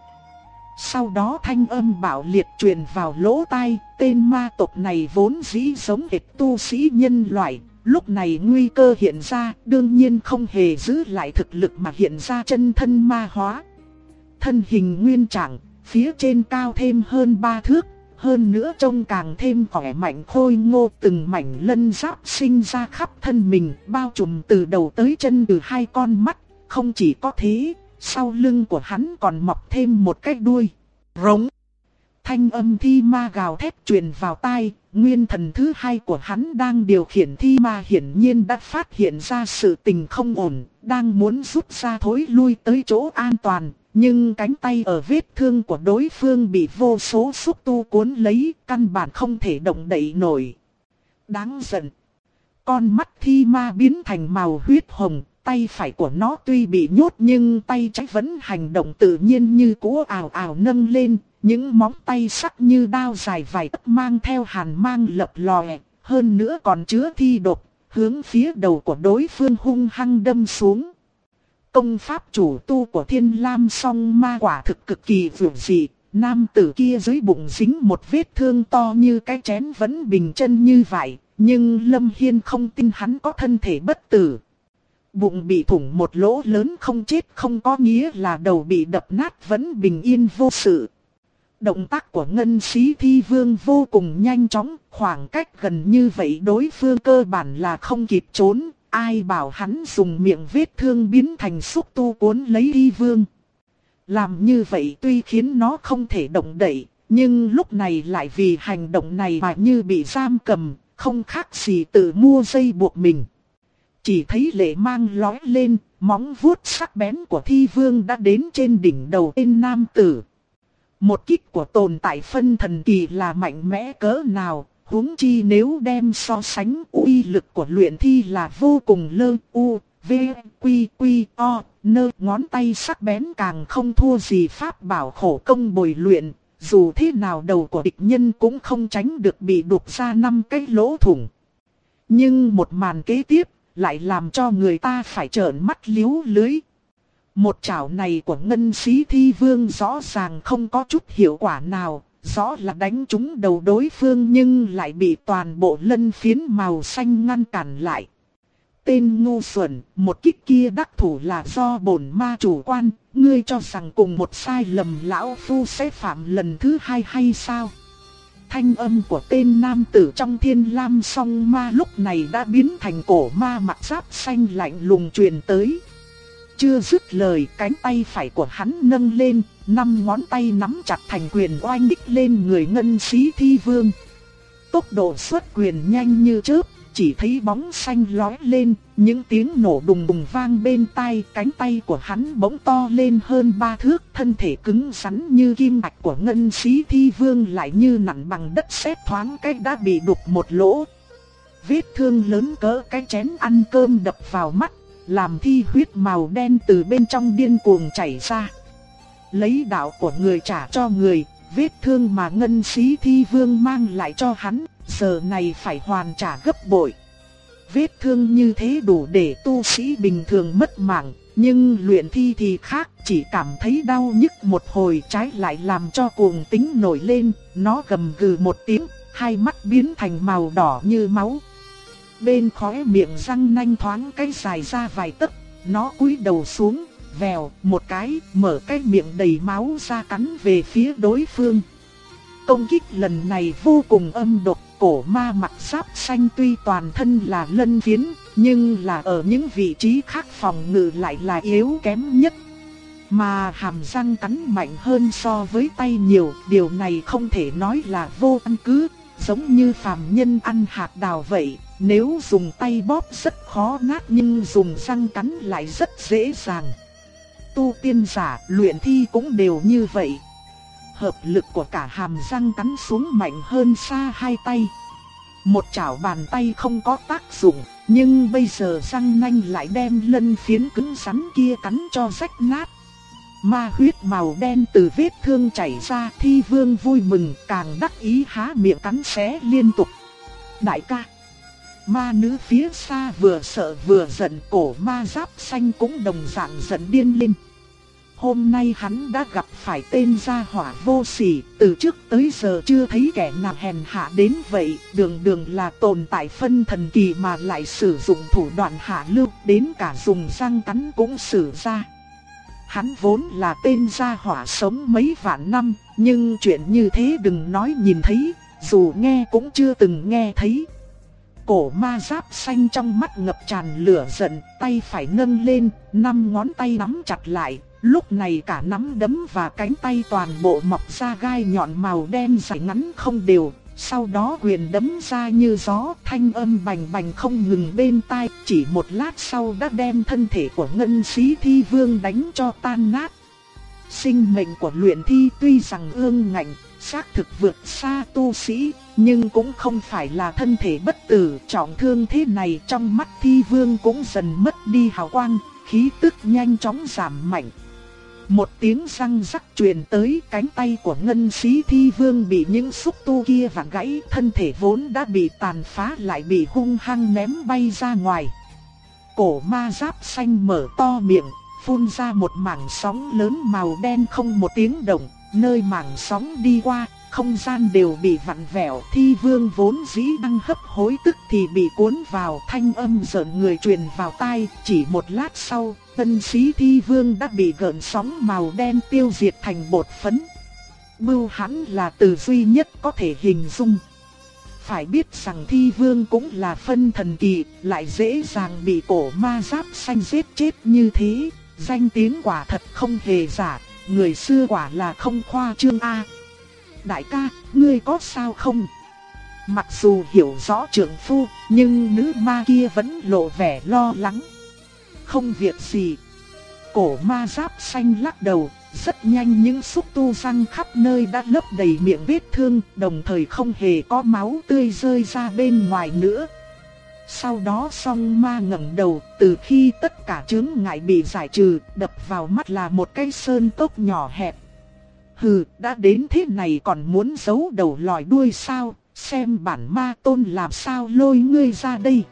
Sau đó thanh âm bạo liệt truyền vào lỗ tai, tên ma tộc này vốn dĩ giống hệt tu sĩ nhân loại, lúc này nguy cơ hiện ra, đương nhiên không hề giữ lại thực lực mà hiện ra chân thân ma hóa. Thân hình nguyên trạng, phía trên cao thêm hơn 3 thước, hơn nữa trông càng thêm khỏe mạnh khôi ngô, từng mảnh lân giáp sinh ra khắp thân mình, bao trùm từ đầu tới chân từ 2 con mắt. Không chỉ có thế, sau lưng của hắn còn mọc thêm một cái đuôi. Rống. Thanh âm thi ma gào thét truyền vào tai, nguyên thần thứ 2 của hắn đang điều khiển thi ma hiển nhiên đã phát hiện ra sự tình không ổn, đang muốn rút ra thối lui tới chỗ an toàn. Nhưng cánh tay ở vết thương của đối phương bị vô số xúc tu cuốn lấy, căn bản không thể động đậy nổi. Đáng giận. Con mắt thi ma biến thành màu huyết hồng, tay phải của nó tuy bị nhốt nhưng tay trái vẫn hành động tự nhiên như cũ, ào ào nâng lên, những móng tay sắc như đao dài vài tấc mang theo hàn mang lập lòe, hơn nữa còn chứa thi độc, hướng phía đầu của đối phương hung hăng đâm xuống. Công pháp chủ tu của Thiên Lam Song Ma quả thực cực kỳ vượt dị. Nam tử kia dưới bụng dính một vết thương to như cái chén vẫn bình chân như vậy, nhưng Lâm Hiên không tin hắn có thân thể bất tử. Bụng bị thủng một lỗ lớn không chết không có nghĩa là đầu bị đập nát vẫn bình yên vô sự. Động tác của Ngân Sĩ Thi Vương vô cùng nhanh chóng, khoảng cách gần như vậy đối phương cơ bản là không kịp trốn. Ai bảo hắn dùng miệng vết thương biến thành xúc tu cuốn lấy Thi Vương. Làm như vậy tuy khiến nó không thể động đậy, nhưng lúc này lại vì hành động này mà như bị giam cầm, không khác gì tự mua dây buộc mình. Chỉ thấy lệ mang lói lên, móng vuốt sắc bén của Thi Vương đã đến trên đỉnh đầu tên nam tử. Một kích của tồn tại phân thần kỳ là mạnh mẽ cỡ nào, huống chi nếu đem so sánh, uy lực của luyện thi là vô cùng lơ u, v, quy quy o, nơ, ngón tay sắc bén càng không thua gì pháp bảo khổ công bồi luyện, dù thế nào đầu của địch nhân cũng không tránh được bị đục ra 5 cái lỗ thủng. Nhưng một màn kế tiếp lại làm cho người ta phải trợn mắt liếu lưới. Một chảo này của Ngân Sĩ Thi Vương rõ ràng không có chút hiệu quả nào, rõ là đánh trúng đầu đối phương nhưng lại bị toàn bộ lân phiến màu xanh ngăn cản lại. Tên ngu xuẩn, một kích kia đắc thủ là do bổn ma chủ quan, ngươi cho rằng cùng một sai lầm lão phu sẽ phạm lần thứ 2 hay sao? thanh âm của tên nam tử trong Thiên Lam Song Ma lúc này đã biến thành cổ ma mặc giáp xanh lạnh lùng truyền tới. Chưa dứt lời, cánh tay phải của hắn nâng lên, 5 ngón tay nắm chặt thành quyền oanh kích lên người Ngân Xí Thi Vương. Tốc độ xuất quyền nhanh như chớp, chỉ thấy bóng xanh lóe lên, những tiếng nổ đùng đùng vang bên tai, cánh tay của hắn bỗng to lên hơn 3 thước, thân thể cứng rắn như kim thạch của Ngân Xí Thi Vương lại như nặn bằng đất sét thoáng cách đã bị đục một lỗ. Vết thương lớn cỡ cái chén ăn cơm đập vào mắt, làm thi huyết màu đen từ bên trong điên cuồng chảy ra. Lấy đạo của người trả cho người, vết thương mà Ngân Xí Thi Vương mang lại cho hắn, giờ này phải hoàn trả gấp bội. Vết thương như thế đủ để tu sĩ bình thường mất mạng, nhưng luyện thi thì khác, chỉ cảm thấy đau nhức một hồi trái lại làm cho cuồng tính nổi lên, nó gầm gừ một tiếng, hai mắt biến thành màu đỏ như máu. Bên khóe miệng răng nanh thoáng cái dài ra vài tấc, nó cúi đầu xuống, vèo một cái, mở cái miệng đầy máu ra cắn về phía đối phương. Công kích lần này vô cùng âm độc, cổ ma mặc giáp xanh tuy toàn thân là lân phiến, nhưng là ở những vị trí khác phòng ngự lại là yếu kém nhất. Mà hàm răng cắn mạnh hơn so với tay nhiều, điều này không thể nói là vô căn cứ, giống như phàm nhân ăn hạt đào vậy. Nếu dùng tay bóp rất khó nát nhưng dùng răng cắn lại rất dễ dàng. Tu tiên giả, luyện thi cũng đều như vậy. Hợp lực của cả hàm răng cắn xuống mạnh hơn xa hai tay. Một chảo bàn tay không có tác dụng, nhưng bây giờ răng nanh lại đem lân phiến cứng rắn kia cắn cho rách nát. Ma huyết màu đen từ vết thương chảy ra, Thi Vương vui mừng càng đắc ý há miệng cắn xé liên tục. Đại ca! Ma nữ phía xa vừa sợ vừa giận, cổ ma giáp xanh cũng đồng dạng giận điên lên. Hôm nay hắn đã gặp phải tên gia hỏa vô sỉ, từ trước tới giờ chưa thấy kẻ nào hèn hạ đến vậy, đường đường là tồn tại phân thần kỳ mà lại sử dụng thủ đoạn hạ lưu, đến cả dùng răng cắn cũng sử ra. Hắn vốn là tên gia hỏa sống mấy vạn năm, nhưng chuyện như thế đừng nói nhìn thấy, dù nghe cũng chưa từng nghe thấy. Cổ ma giáp xanh trong mắt ngập tràn lửa giận, tay phải nâng lên, 5 ngón tay nắm chặt lại, lúc này cả nắm đấm và cánh tay toàn bộ mọc ra gai nhọn màu đen dài ngắn không đều, sau đó quyền đấm ra như gió, thanh âm bành bành không ngừng bên tai, chỉ một lát sau đã đem thân thể của Ngân Xí Thi Vương đánh cho tan nát. Sinh mệnh của luyện thi tuy rằng ương ngạnh, xác thực vượt xa tu sĩ, nhưng cũng không phải là thân thể bất tử. Trọng thương thế này trong mắt Thi Vương cũng dần mất đi hào quang, khí tức nhanh chóng giảm mạnh. Một tiếng răng rắc truyền tới, cánh tay của Ngân Xí Thi Vương bị những xúc tu kia vặn gãy, thân thể vốn đã bị tàn phá lại bị hung hăng ném bay ra ngoài. Cổ ma giáp xanh mở to miệng, phun ra một mảng sóng lớn màu đen không một tiếng động, nơi mảng sóng đi qua, không gian đều bị vặn vẹo. Thi Vương vốn dĩ đang hấp hối tức thì bị cuốn vào, thanh âm rợn người truyền vào tai, chỉ một lát sau, Ngân Xí Thi Vương đã bị gợn sóng màu đen tiêu diệt thành bột phấn. Bưu hắn là từ duy nhất có thể hình dung. Phải biết rằng Thi Vương cũng là phân thần kỳ, lại dễ dàng bị cổ ma giáp xanh giết chết như thế, danh tiếng quả thật không hề giả, người xưa quả là không khoa trương a. Đại ca, ngươi có sao không? Mặc dù hiểu rõ trượng phu, nhưng nữ ma kia vẫn lộ vẻ lo lắng. Không việc gì. Cổ ma giáp xanh lắc đầu, rất nhanh những xúc tu răng khắp nơi đã lấp đầy miệng vết thương, đồng thời không hề có máu tươi rơi ra bên ngoài nữa. Sau đó song ma ngẩng đầu, từ khi tất cả chướng ngại bị giải trừ, đập vào mắt là một cái sơn cốc nhỏ hẹp. Hừ, đã đến thế này còn muốn giấu đầu lòi đuôi sao, xem bản ma tôn làm sao lôi ngươi ra đây.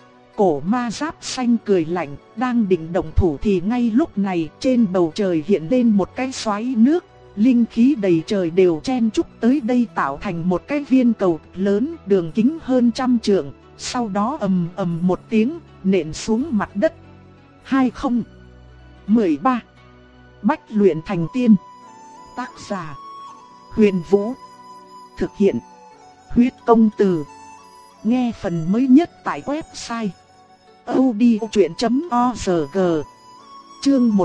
Cổ ma giáp xanh cười lạnh, đang định động thủ thì ngay lúc này trên bầu trời hiện lên một cái xoáy nước, linh khí đầy trời đều chen chúc tới đây tạo thành một cái viên cầu lớn đường kính hơn 100 trượng, sau đó ầm ầm một tiếng nện xuống mặt đất. 2013 Bách luyện thành tiên. Tác giả Huyền Vũ. Thực hiện Huyết công từ. Nghe phần mới nhất tại website audiochuyện.org. Chương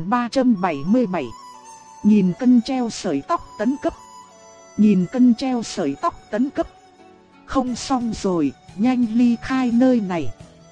1377. Nghìn cân treo sợi tóc tấn cấp. Nghìn cân treo sợi tóc tấn cấp. Không xong rồi, nhanh ly khai nơi này.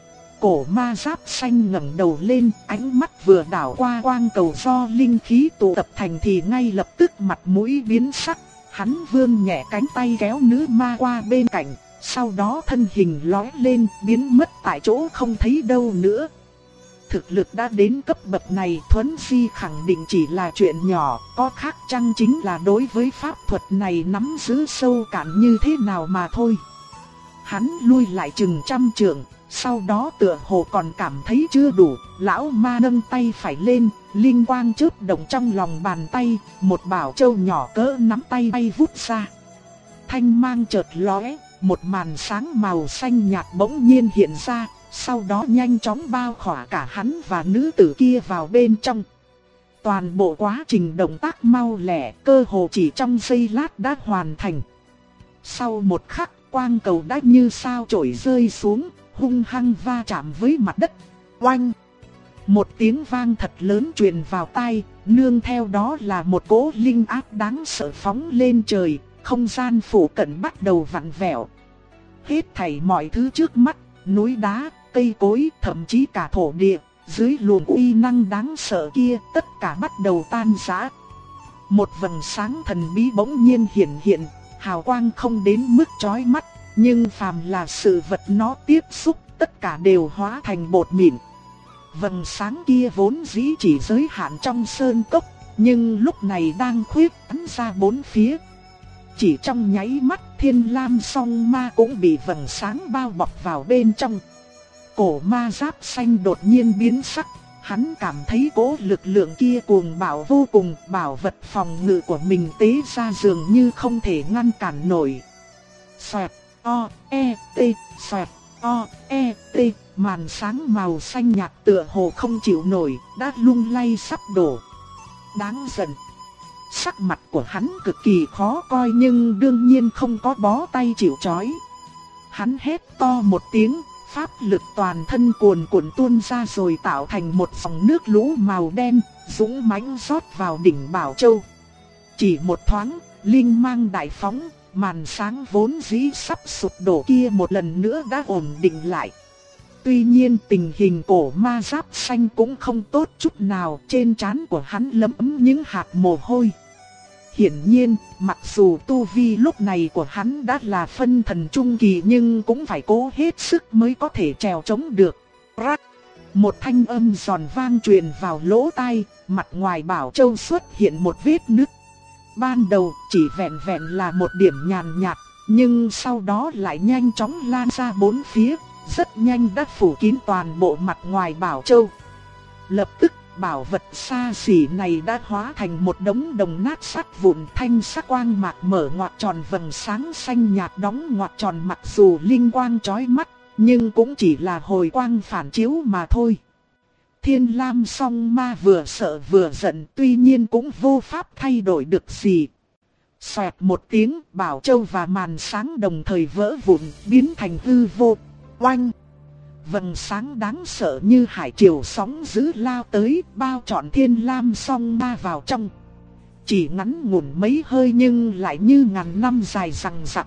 Cổ ma giáp xanh ngẩng đầu lên, ánh mắt vừa đảo qua quang cầu do linh khí tụ tập thành thì ngay lập tức mặt mũi biến sắc. Hắn vươn nhẹ cánh tay kéo nữ ma qua bên cạnh, sau đó thân hình lóe lên biến mất tại chỗ không thấy đâu nữa. Thực lực đã đến cấp bậc này, Thuấn Di khẳng định chỉ là chuyện nhỏ, có khác chăng chính là đối với pháp thuật này nắm giữ sâu cạn như thế nào mà thôi. Hắn lui lại chừng trăm trượng, sau đó tựa hồ còn cảm thấy chưa đủ, lão ma nâng tay phải lên, linh quang chớp động trong lòng bàn tay, một bảo châu nhỏ cỡ nắm tay bay vút ra. Thanh mang chợt lóe, một màn sáng màu xanh nhạt bỗng nhiên hiện ra, sau đó nhanh chóng bao khỏa cả hắn và nữ tử kia vào bên trong. Toàn bộ quá trình động tác mau lẹ, cơ hồ chỉ trong giây lát đã hoàn thành. Sau một khắc, quang cầu đã như sao chổi rơi xuống, hung hăng va chạm với mặt đất. Oanh! Một tiếng vang thật lớn truyền vào tai, nương theo đó là một cỗ linh áp đáng sợ phóng lên trời, không gian phủ cận bắt đầu vặn vẹo. Hết thảy mọi thứ trước mắt, núi đá, cây cối, thậm chí cả thổ địa, dưới luồng uy năng đáng sợ kia, tất cả bắt đầu tan rã. Một vầng sáng thần bí bỗng nhiên hiện, hào quang không đến mức chói mắt, nhưng phàm là sự vật nó tiếp xúc, tất cả đều hóa thành bột mịn. Vầng sáng kia vốn dĩ chỉ giới hạn trong sơn cốc, nhưng lúc này đang khuyết tán ra bốn phía. Chỉ trong nháy mắt, Thiên Lam Song Ma cũng bị vầng sáng bao bọc vào bên trong. Cổ ma giáp xanh đột nhiên biến sắc, hắn cảm thấy cỗ lực lượng kia cuồng bạo vô cùng, bảo vật phòng ngự của mình tế ra dường như không thể ngăn cản nổi. Xoẹt, xoẹt, màn sáng màu xanh nhạt tựa hồ không chịu nổi, đã lung lay sắp đổ. Đáng giận. Sắc mặt của hắn cực kỳ khó coi nhưng đương nhiên không có bó tay chịu trói. Hắn hét to một tiếng, pháp lực toàn thân cuồn cuộn tuôn ra rồi tạo thành một dòng nước lũ màu đen, dũng mãnh rót vào đỉnh Bảo Châu. Chỉ một thoáng, linh mang đại phóng, màn sáng vốn dĩ sắp sụp đổ kia một lần nữa đã ổn định lại. Tuy nhiên tình hình cổ ma giáp xanh cũng không tốt chút nào, trên trán của hắn lấm ấm những hạt mồ hôi. Hiển nhiên, mặc dù tu vi lúc này của hắn đã là phân thần trung kỳ nhưng cũng phải cố hết sức mới có thể trèo chống được. Rắc! Một thanh âm giòn vang truyền vào lỗ tai, mặt ngoài Bảo Châu xuất hiện một vết nứt. Ban đầu chỉ vẹn vẹn là một điểm nhàn nhạt, nhưng sau đó lại nhanh chóng lan ra bốn phía, rất nhanh đã phủ kín toàn bộ mặt ngoài Bảo Châu. Lập tức, bảo vật xa xỉ này đã hóa thành một đống đồng nát sắt vụn, thanh sắc quang mạc mở ngoặt tròn vầng sáng xanh nhạt đóng ngoặt tròn, mặc dù linh quang chói mắt, nhưng cũng chỉ là hồi quang phản chiếu mà thôi. Thiên Lam Song Ma vừa sợ vừa giận, tuy nhiên cũng vô pháp thay đổi được gì. Xoẹt một tiếng, Bảo Châu và màn sáng đồng thời vỡ vụn, biến thành hư vô. Oanh! Vầng sáng đáng sợ như hải triều sóng dữ lao tới, bao trọn Thiên Lam Song Ma vào trong. Chỉ ngắn ngủn mấy hơi nhưng lại như ngàn năm dài dằng dặc.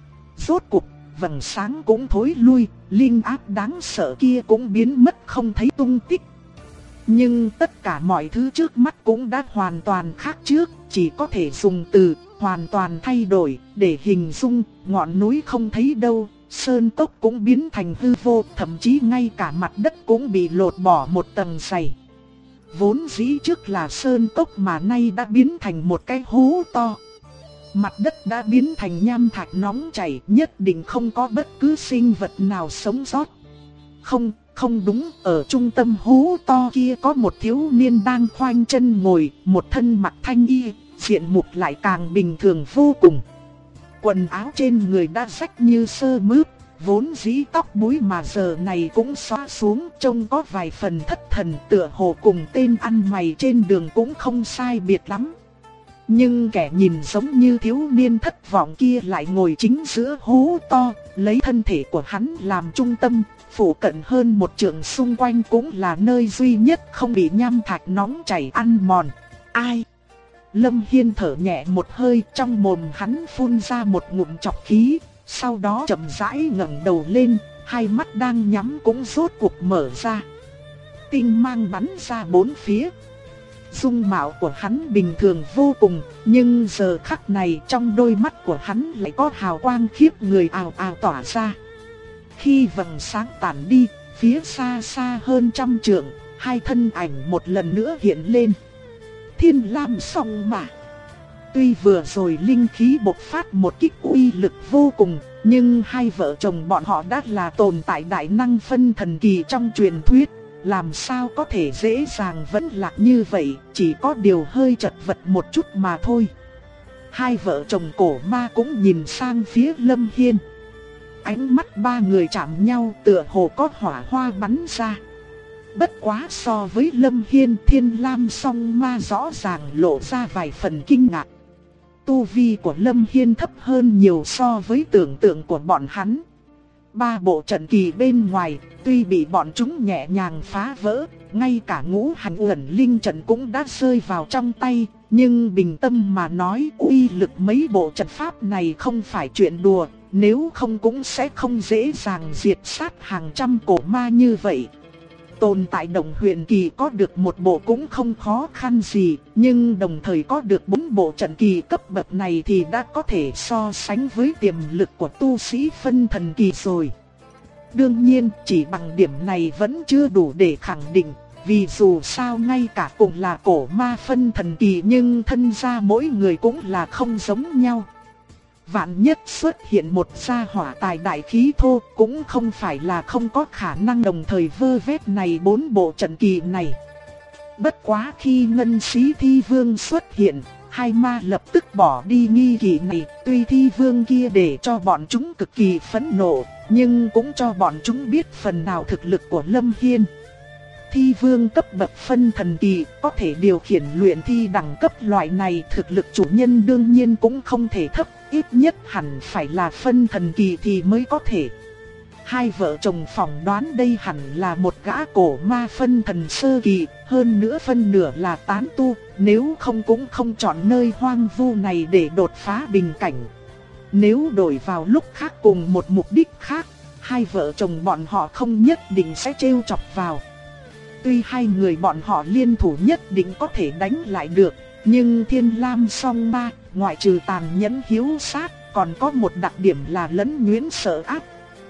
Rốt cục, vầng sáng cũng thối lui, linh áp đáng sợ kia cũng biến mất không thấy tung tích. Nhưng tất cả mọi thứ trước mắt cũng đã hoàn toàn khác trước, chỉ có thể dùng từ hoàn toàn thay đổi để hình dung. Ngọn núi không thấy đâu, sơn cốc cũng biến thành hư vô, thậm chí ngay cả mặt đất cũng bị lột bỏ một tầng dày. Vốn dĩ trước là sơn cốc mà nay đã biến thành một cái hố to. Mặt đất đã biến thành nham thạch nóng chảy, nhất định không có bất cứ sinh vật nào sống sót. Không đúng, ở trung tâm hố to kia có một thiếu niên đang khoanh chân ngồi, một thân mặc thanh y, diện mục lại càng bình thường vô cùng. Quần áo trên người đã rách như sơ mướp, vốn dĩ tóc búi mà giờ này cũng xõa xuống, trông có vài phần thất thần, tựa hồ cùng tên ăn mày trên đường cũng không sai biệt lắm. nhưng kẻ nhìn giống như thiếu niên thất vọng kia lại ngồi chính giữa hố to, lấy thân thể của hắn làm trung tâm, phủ cận hơn một trượng xung quanh cũng là nơi duy nhất không bị nham thạch nóng chảy ăn mòn. Ai? Lâm Hiên thở nhẹ một hơi, trong mồm hắn phun ra một ngụm trọc khí, sau đó chậm rãi ngẩng đầu lên, hai mắt đang nhắm cũng rốt cuộc mở ra. Tinh mang bắn ra bốn phía. Dung mạo của hắn bình thường vô cùng, nhưng giờ khắc này trong đôi mắt của hắn lại có hào quang khiếp người ào ào tỏa ra. Khi vầng sáng tản đi, phía xa xa hơn trăm trượng, hai thân ảnh một lần nữa hiện lên. Thiên Lam Song Ma. Tuy vừa rồi linh khí bộc phát một kích uy lực vô cùng, nhưng hai vợ chồng bọn họ đã là tồn tại đại năng phân thần kỳ trong truyền thuyết, làm sao có thể dễ dàng vẫn lạc như vậy, chỉ có điều hơi chật vật một chút mà thôi. Hai vợ chồng cổ ma cũng nhìn sang phía Lâm Hiên. Ánh mắt ba người chạm nhau tựa hồ có hỏa hoa bắn ra. Bất quá so với Lâm Hiên, Thiên Lam Song Ma rõ ràng lộ ra vài phần kinh ngạc. Tu vi của Lâm Hiên thấp hơn nhiều so với tưởng tượng của bọn hắn. Ba bộ trận kỳ bên ngoài, tuy bị bọn chúng nhẹ nhàng phá vỡ, ngay cả ngũ hành uẩn linh trận cũng đã rơi vào trong tay. Nhưng bình tâm mà nói, uy lực mấy bộ trận pháp này không phải chuyện đùa, nếu không cũng sẽ không dễ dàng diệt sát hàng trăm cổ ma như vậy. Tồn tại Động Huyền Kỳ có được một bộ cũng không khó khăn gì, nhưng đồng thời có được 4 bộ trận kỳ cấp bậc này thì đã có thể so sánh với tiềm lực của tu sĩ phân thần kỳ rồi. Đương nhiên, chỉ bằng điểm này vẫn chưa đủ để khẳng định, vì dù sao ngay cả cùng là cổ ma phân thần kỳ nhưng thân gia mỗi người cũng là không giống nhau. Vạn nhất xuất hiện một gia hỏa tài đại khí thô cũng không phải là không có khả năng đồng thời vơ vét này 4 bộ trận kỳ này. Bất quá khi Ngân Sĩ Thi Vương xuất hiện, hai ma lập tức bỏ đi nghi kỵ này. Tuy Thi Vương kia để cho bọn chúng cực kỳ phẫn nộ, nhưng cũng cho bọn chúng biết phần nào thực lực của Lâm Hiên. Thi Vương cấp bậc phân thần kỳ có thể điều khiển luyện thi đẳng cấp loại này, thực lực chủ nhân đương nhiên cũng không thể thấp, ít nhất hẳn phải là phân thần kỳ thì mới có thể. Hai vợ chồng phỏng đoán đây hẳn là một gã cổ ma phân thần sơ kỳ, hơn nữa phân nửa là tán tu, nếu không cũng không chọn nơi hoang vu này để đột phá bình cảnh. Nếu đổi vào lúc khác cùng một mục đích khác, hai vợ chồng bọn họ không nhất định sẽ trêu chọc vào. Tuy hai người bọn họ liên thủ nhất định có thể đánh lại được, nhưng Thiên Lam Song Ma, ngoại trừ tàn nhẫn hiếu sát, còn có một đặc điểm là lẫn nhuyễn sợ ác.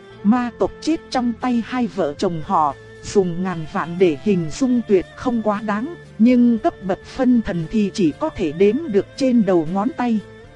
Ma tộc chết trong tay hai vợ chồng họ, dùng ngàn vạn để hình dung tuyệt không quá đáng, nhưng cấp bậc phân thần thì chỉ có thể đếm được trên đầu ngón tay.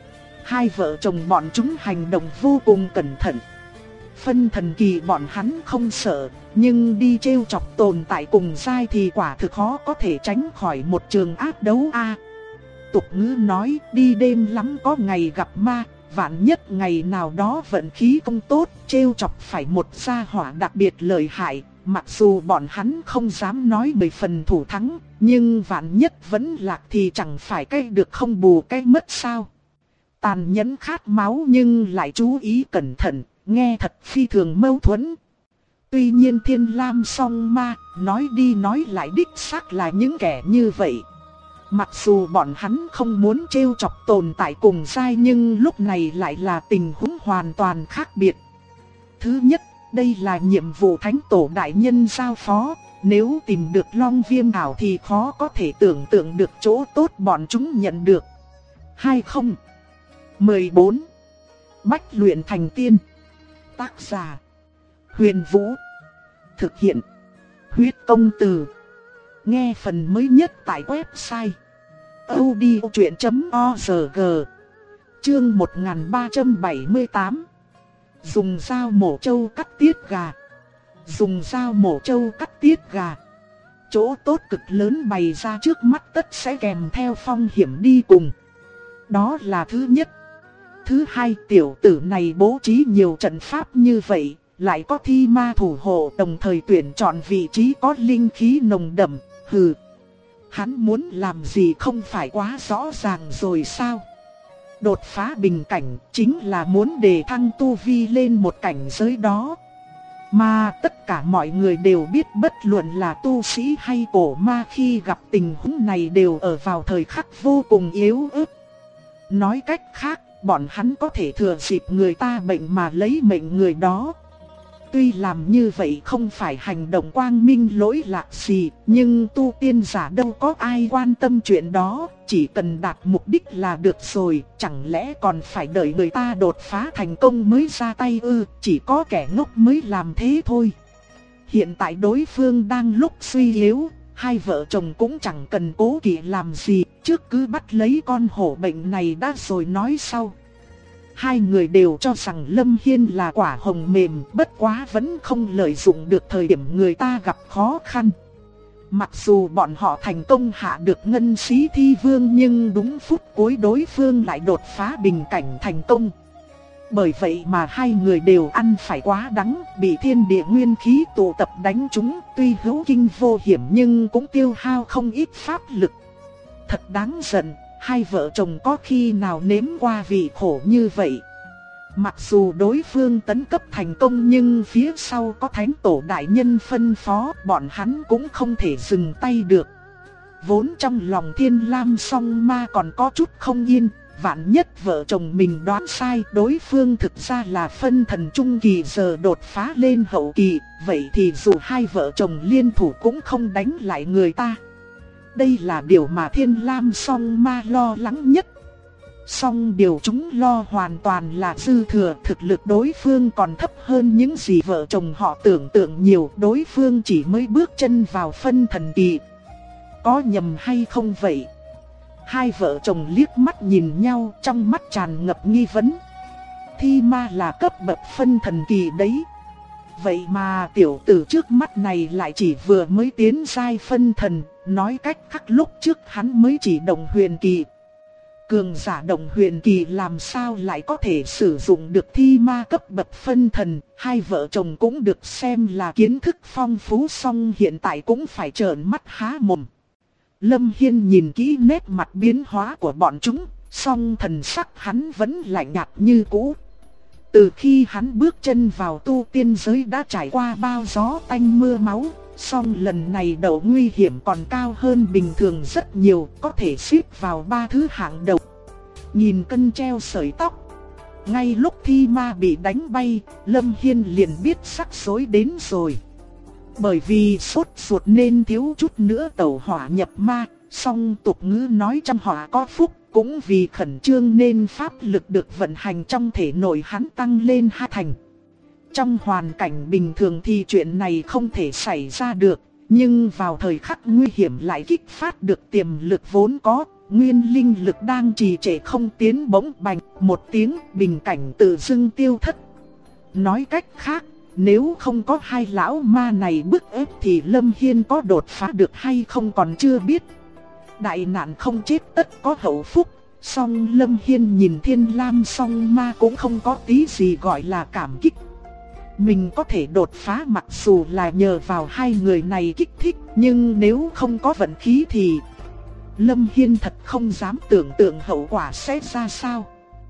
Hai vợ chồng bọn chúng hành động vô cùng cẩn thận. Phân thần kỳ bọn hắn không sợ, nhưng đi trêu chọc tồn tại cùng giai thì quả thực khó có thể tránh khỏi một trường ác đấu a. Tục ngữ nói đi đêm lắm có ngày gặp ma, vạn nhất ngày nào đó vận khí không tốt, trêu chọc phải một gia hỏa đặc biệt lợi hại, mặc dù bọn hắn không dám nói 10 phần thủ thắng, nhưng vạn nhất vẫn lạc thì chẳng phải cái được không bù cái mất sao. Tàn nhẫn khát máu nhưng lại chú ý cẩn thận, nghe thật phi thường mâu thuẫn. Tuy nhiên Thiên Lam Song Ma, nói đi nói lại đích xác là những kẻ như vậy. Mặc dù bọn hắn không muốn trêu chọc tồn tại cùng giai nhưng lúc này lại là tình huống hoàn toàn khác biệt. Thứ nhất, đây là nhiệm vụ Thánh Tổ Đại Nhân giao phó, nếu tìm được Long Viêm ảo thì khó có thể tưởng tượng được chỗ tốt bọn chúng nhận được. 2014 Bách luyện thành tiên. Tác giả Huyền Vũ. Thực hiện Huyết Công Từ. Nghe phần mới nhất tại website audiochuyện.org. Chương 1378. Dùng dao mổ trâu cắt tiết gà. Dùng dao mổ trâu cắt tiết gà. Chỗ tốt cực lớn bày ra trước mắt tất sẽ kèm theo phong hiểm đi cùng. Đó là thứ nhất. Thứ hai, tiểu tử này bố trí nhiều trận pháp như vậy, lại có thi ma thủ hộ, đồng thời tuyển chọn vị trí có linh khí nồng đậm, Hắn muốn làm gì không phải quá rõ ràng rồi sao? Đột phá bình cảnh chính là muốn đề thăng tu vi lên một cảnh giới đó. Mà tất cả mọi người đều biết bất luận là tu sĩ hay cổ ma khi gặp tình huống này đều ở vào thời khắc vô cùng yếu ớt. Nói cách khác, bọn hắn có thể thừa dịp người ta bệnh mà lấy mệnh người đó. Tuy làm như vậy không phải hành động quang minh lỗi lạc gì, nhưng tu tiên giả đâu có ai quan tâm chuyện đó, chỉ cần đạt mục đích là được rồi, chẳng lẽ còn phải đợi người ta đột phá thành công mới ra tay ư, chỉ có kẻ ngốc mới làm thế thôi. Hiện tại đối phương đang lúc suy yếu, hai vợ chồng cũng chẳng cần cố kỵ làm gì, trước cứ bắt lấy con hổ bệnh này đã rồi nói sau. Hai người đều cho rằng Lâm Hiên là quả hồng mềm, bất quá vẫn không lợi dụng được thời điểm người ta gặp khó khăn. Mặc dù bọn họ thành công hạ được Ngân Sĩ Thi Vương, nhưng đúng phút cuối đối phương lại đột phá bình cảnh thành công. Bởi vậy mà hai người đều ăn phải quá đắng, bị thiên địa nguyên khí tụ tập đánh trúng, tuy hữu kinh vô hiểm nhưng cũng tiêu hao không ít pháp lực. Thật đáng giận. Hai vợ chồng có khi nào nếm qua vị khổ như vậy. Mặc dù đối phương tấn cấp thành công nhưng phía sau có thánh tổ đại nhân phân phó, bọn hắn cũng không thể dừng tay được. Vốn trong lòng Thiên Lam Song Ma còn có chút không yên, vạn nhất vợ chồng mình đoán sai, đối phương thực ra là phân thần trung kỳ giờ đột phá lên hậu kỳ, vậy thì dù hai vợ chồng liên thủ cũng không đánh lại người ta. Đây là điều mà Thiên Lam Song Ma lo lắng nhất. Song điều chúng lo hoàn toàn là dư thừa, thực lực đối phương còn thấp hơn những gì vợ chồng họ tưởng tượng nhiều, đối phương chỉ mới bước chân vào phân thần kỳ. Có nhầm hay không vậy? Hai vợ chồng liếc mắt nhìn nhau, trong mắt tràn ngập nghi vấn. Thi ma là cấp bậc phân thần kỳ đấy. Vậy mà tiểu tử trước mắt này lại chỉ vừa mới tiến giai phân thần, nói cách khác lúc trước hắn mới chỉ động huyền kỳ. Cường giả động huyền kỳ làm sao lại có thể sử dụng được thi ma cấp bậc phân thần, hai vợ chồng cũng được xem là kiến thức phong phú, song hiện tại cũng phải trợn mắt há mồm. Lâm Hiên nhìn kỹ nét mặt biến hóa của bọn chúng, song thần sắc hắn vẫn lạnh nhạt như cũ. Từ khi hắn bước chân vào tu tiên giới đã trải qua bao gió tanh mưa máu, song lần này độ nguy hiểm còn cao hơn bình thường rất nhiều, có thể xếp vào 3 thứ hạng đầu. Nhìn cân treo sợi tóc. Ngay lúc thi ma bị đánh bay, Lâm Hiên liền biết sắp rối đến rồi. Bởi vì sốt ruột nên thiếu chút nữa tẩu hỏa nhập ma, song tục ngữ nói trăm họa có phúc. Cũng vì khẩn trương nên pháp lực được vận hành trong thể nội hắn tăng lên 2 thành. Trong hoàn cảnh bình thường thì chuyện này không thể xảy ra được, nhưng vào thời khắc nguy hiểm lại kích phát được tiềm lực vốn có, nguyên linh lực đang trì trệ không tiến, bỗng bành một tiếng, bình cảnh tự dưng tiêu thất. Nói cách khác, nếu không có hai lão ma này bức ép thì Lâm Hiên có đột phá được hay không còn chưa biết. Đại nạn không chết tất có hậu phúc, song Lâm Hiên nhìn Thiên Lam Song Ma cũng không có tí gì gọi là cảm kích. Mình có thể đột phá mặc dù là nhờ vào hai người này kích thích, nhưng nếu không có vận khí thì Lâm Hiên thật không dám tưởng tượng hậu quả sẽ ra sao.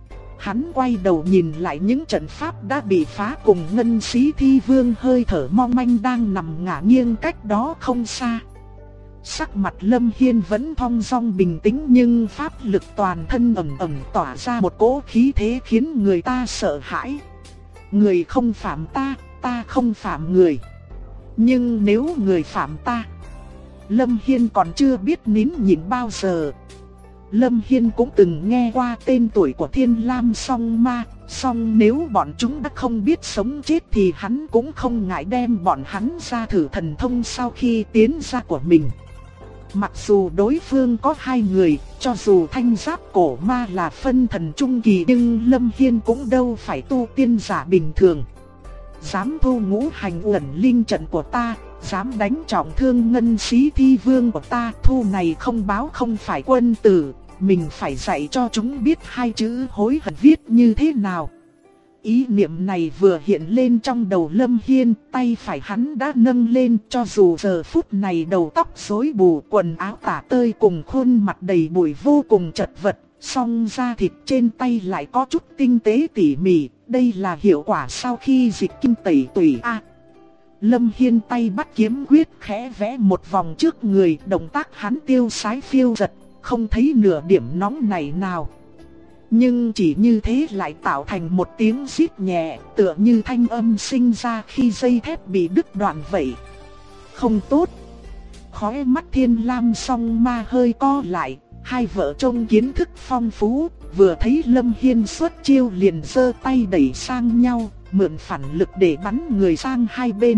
Hắn quay đầu nhìn lại những trận pháp đã bị phá cùng Ngân Sĩ Thi Vương hơi thở mong manh đang nằm ngả nghiêng cách đó không xa. Sắc mặt Lâm Hiên vẫn thong dong bình tĩnh, nhưng pháp lực toàn thân ẩm ẩm tỏa ra một cỗ khí thế khiến người ta sợ hãi. Người không phạm ta, ta không phạm người. Nhưng nếu người phạm ta, Lâm Hiên còn chưa biết nín nhịn bao giờ. Lâm Hiên cũng từng nghe qua tên tuổi của Thiên Lam Song Ma, song nếu bọn chúng đã không biết sống chết thì hắn cũng không ngại đem bọn hắn ra thử thần thông sau khi tiến ra của mình. Mặc dù đối phương có hai người, cho dù thanh giáp cổ ma là phân thần trung kỳ, nhưng Lâm Hiên cũng đâu phải tu tiên giả bình thường. Dám thu ngũ hành uẩn linh trận của ta, dám đánh trọng thương Ngân Sĩ Thi Vương của ta, thu này không báo không phải quân tử, mình phải dạy cho chúng biết hai chữ hối hận viết như thế nào. Ý niệm này vừa hiện lên trong đầu Lâm Hiên, tay phải hắn đã nâng lên, cho dù giờ phút này đầu tóc rối bù, quần áo tả tơi cùng khuôn mặt đầy bụi vô cùng chật vật, song da thịt trên tay lại có chút tinh tế tỉ mỉ, đây là hiệu quả sau khi dịch kim tẩy tủy a. Lâm Hiên tay bắt kiếm quyết khẽ vẽ một vòng trước người, động tác hắn tiêu sái phiêu giật, không thấy nửa điểm nóng nảy nào. Nhưng chỉ như thế lại tạo thành một tiếng rít nhẹ, tựa như thanh âm sinh ra khi dây thép bị đứt đoạn vậy. Không tốt. Khóe mắt Thiên Lam Song Ma hơi co lại, hai vợ chồng kiến thức phong phú, vừa thấy Lâm Hiên xuất chiêu liền giơ tay đẩy sang nhau, mượn phản lực để bắn người sang hai bên.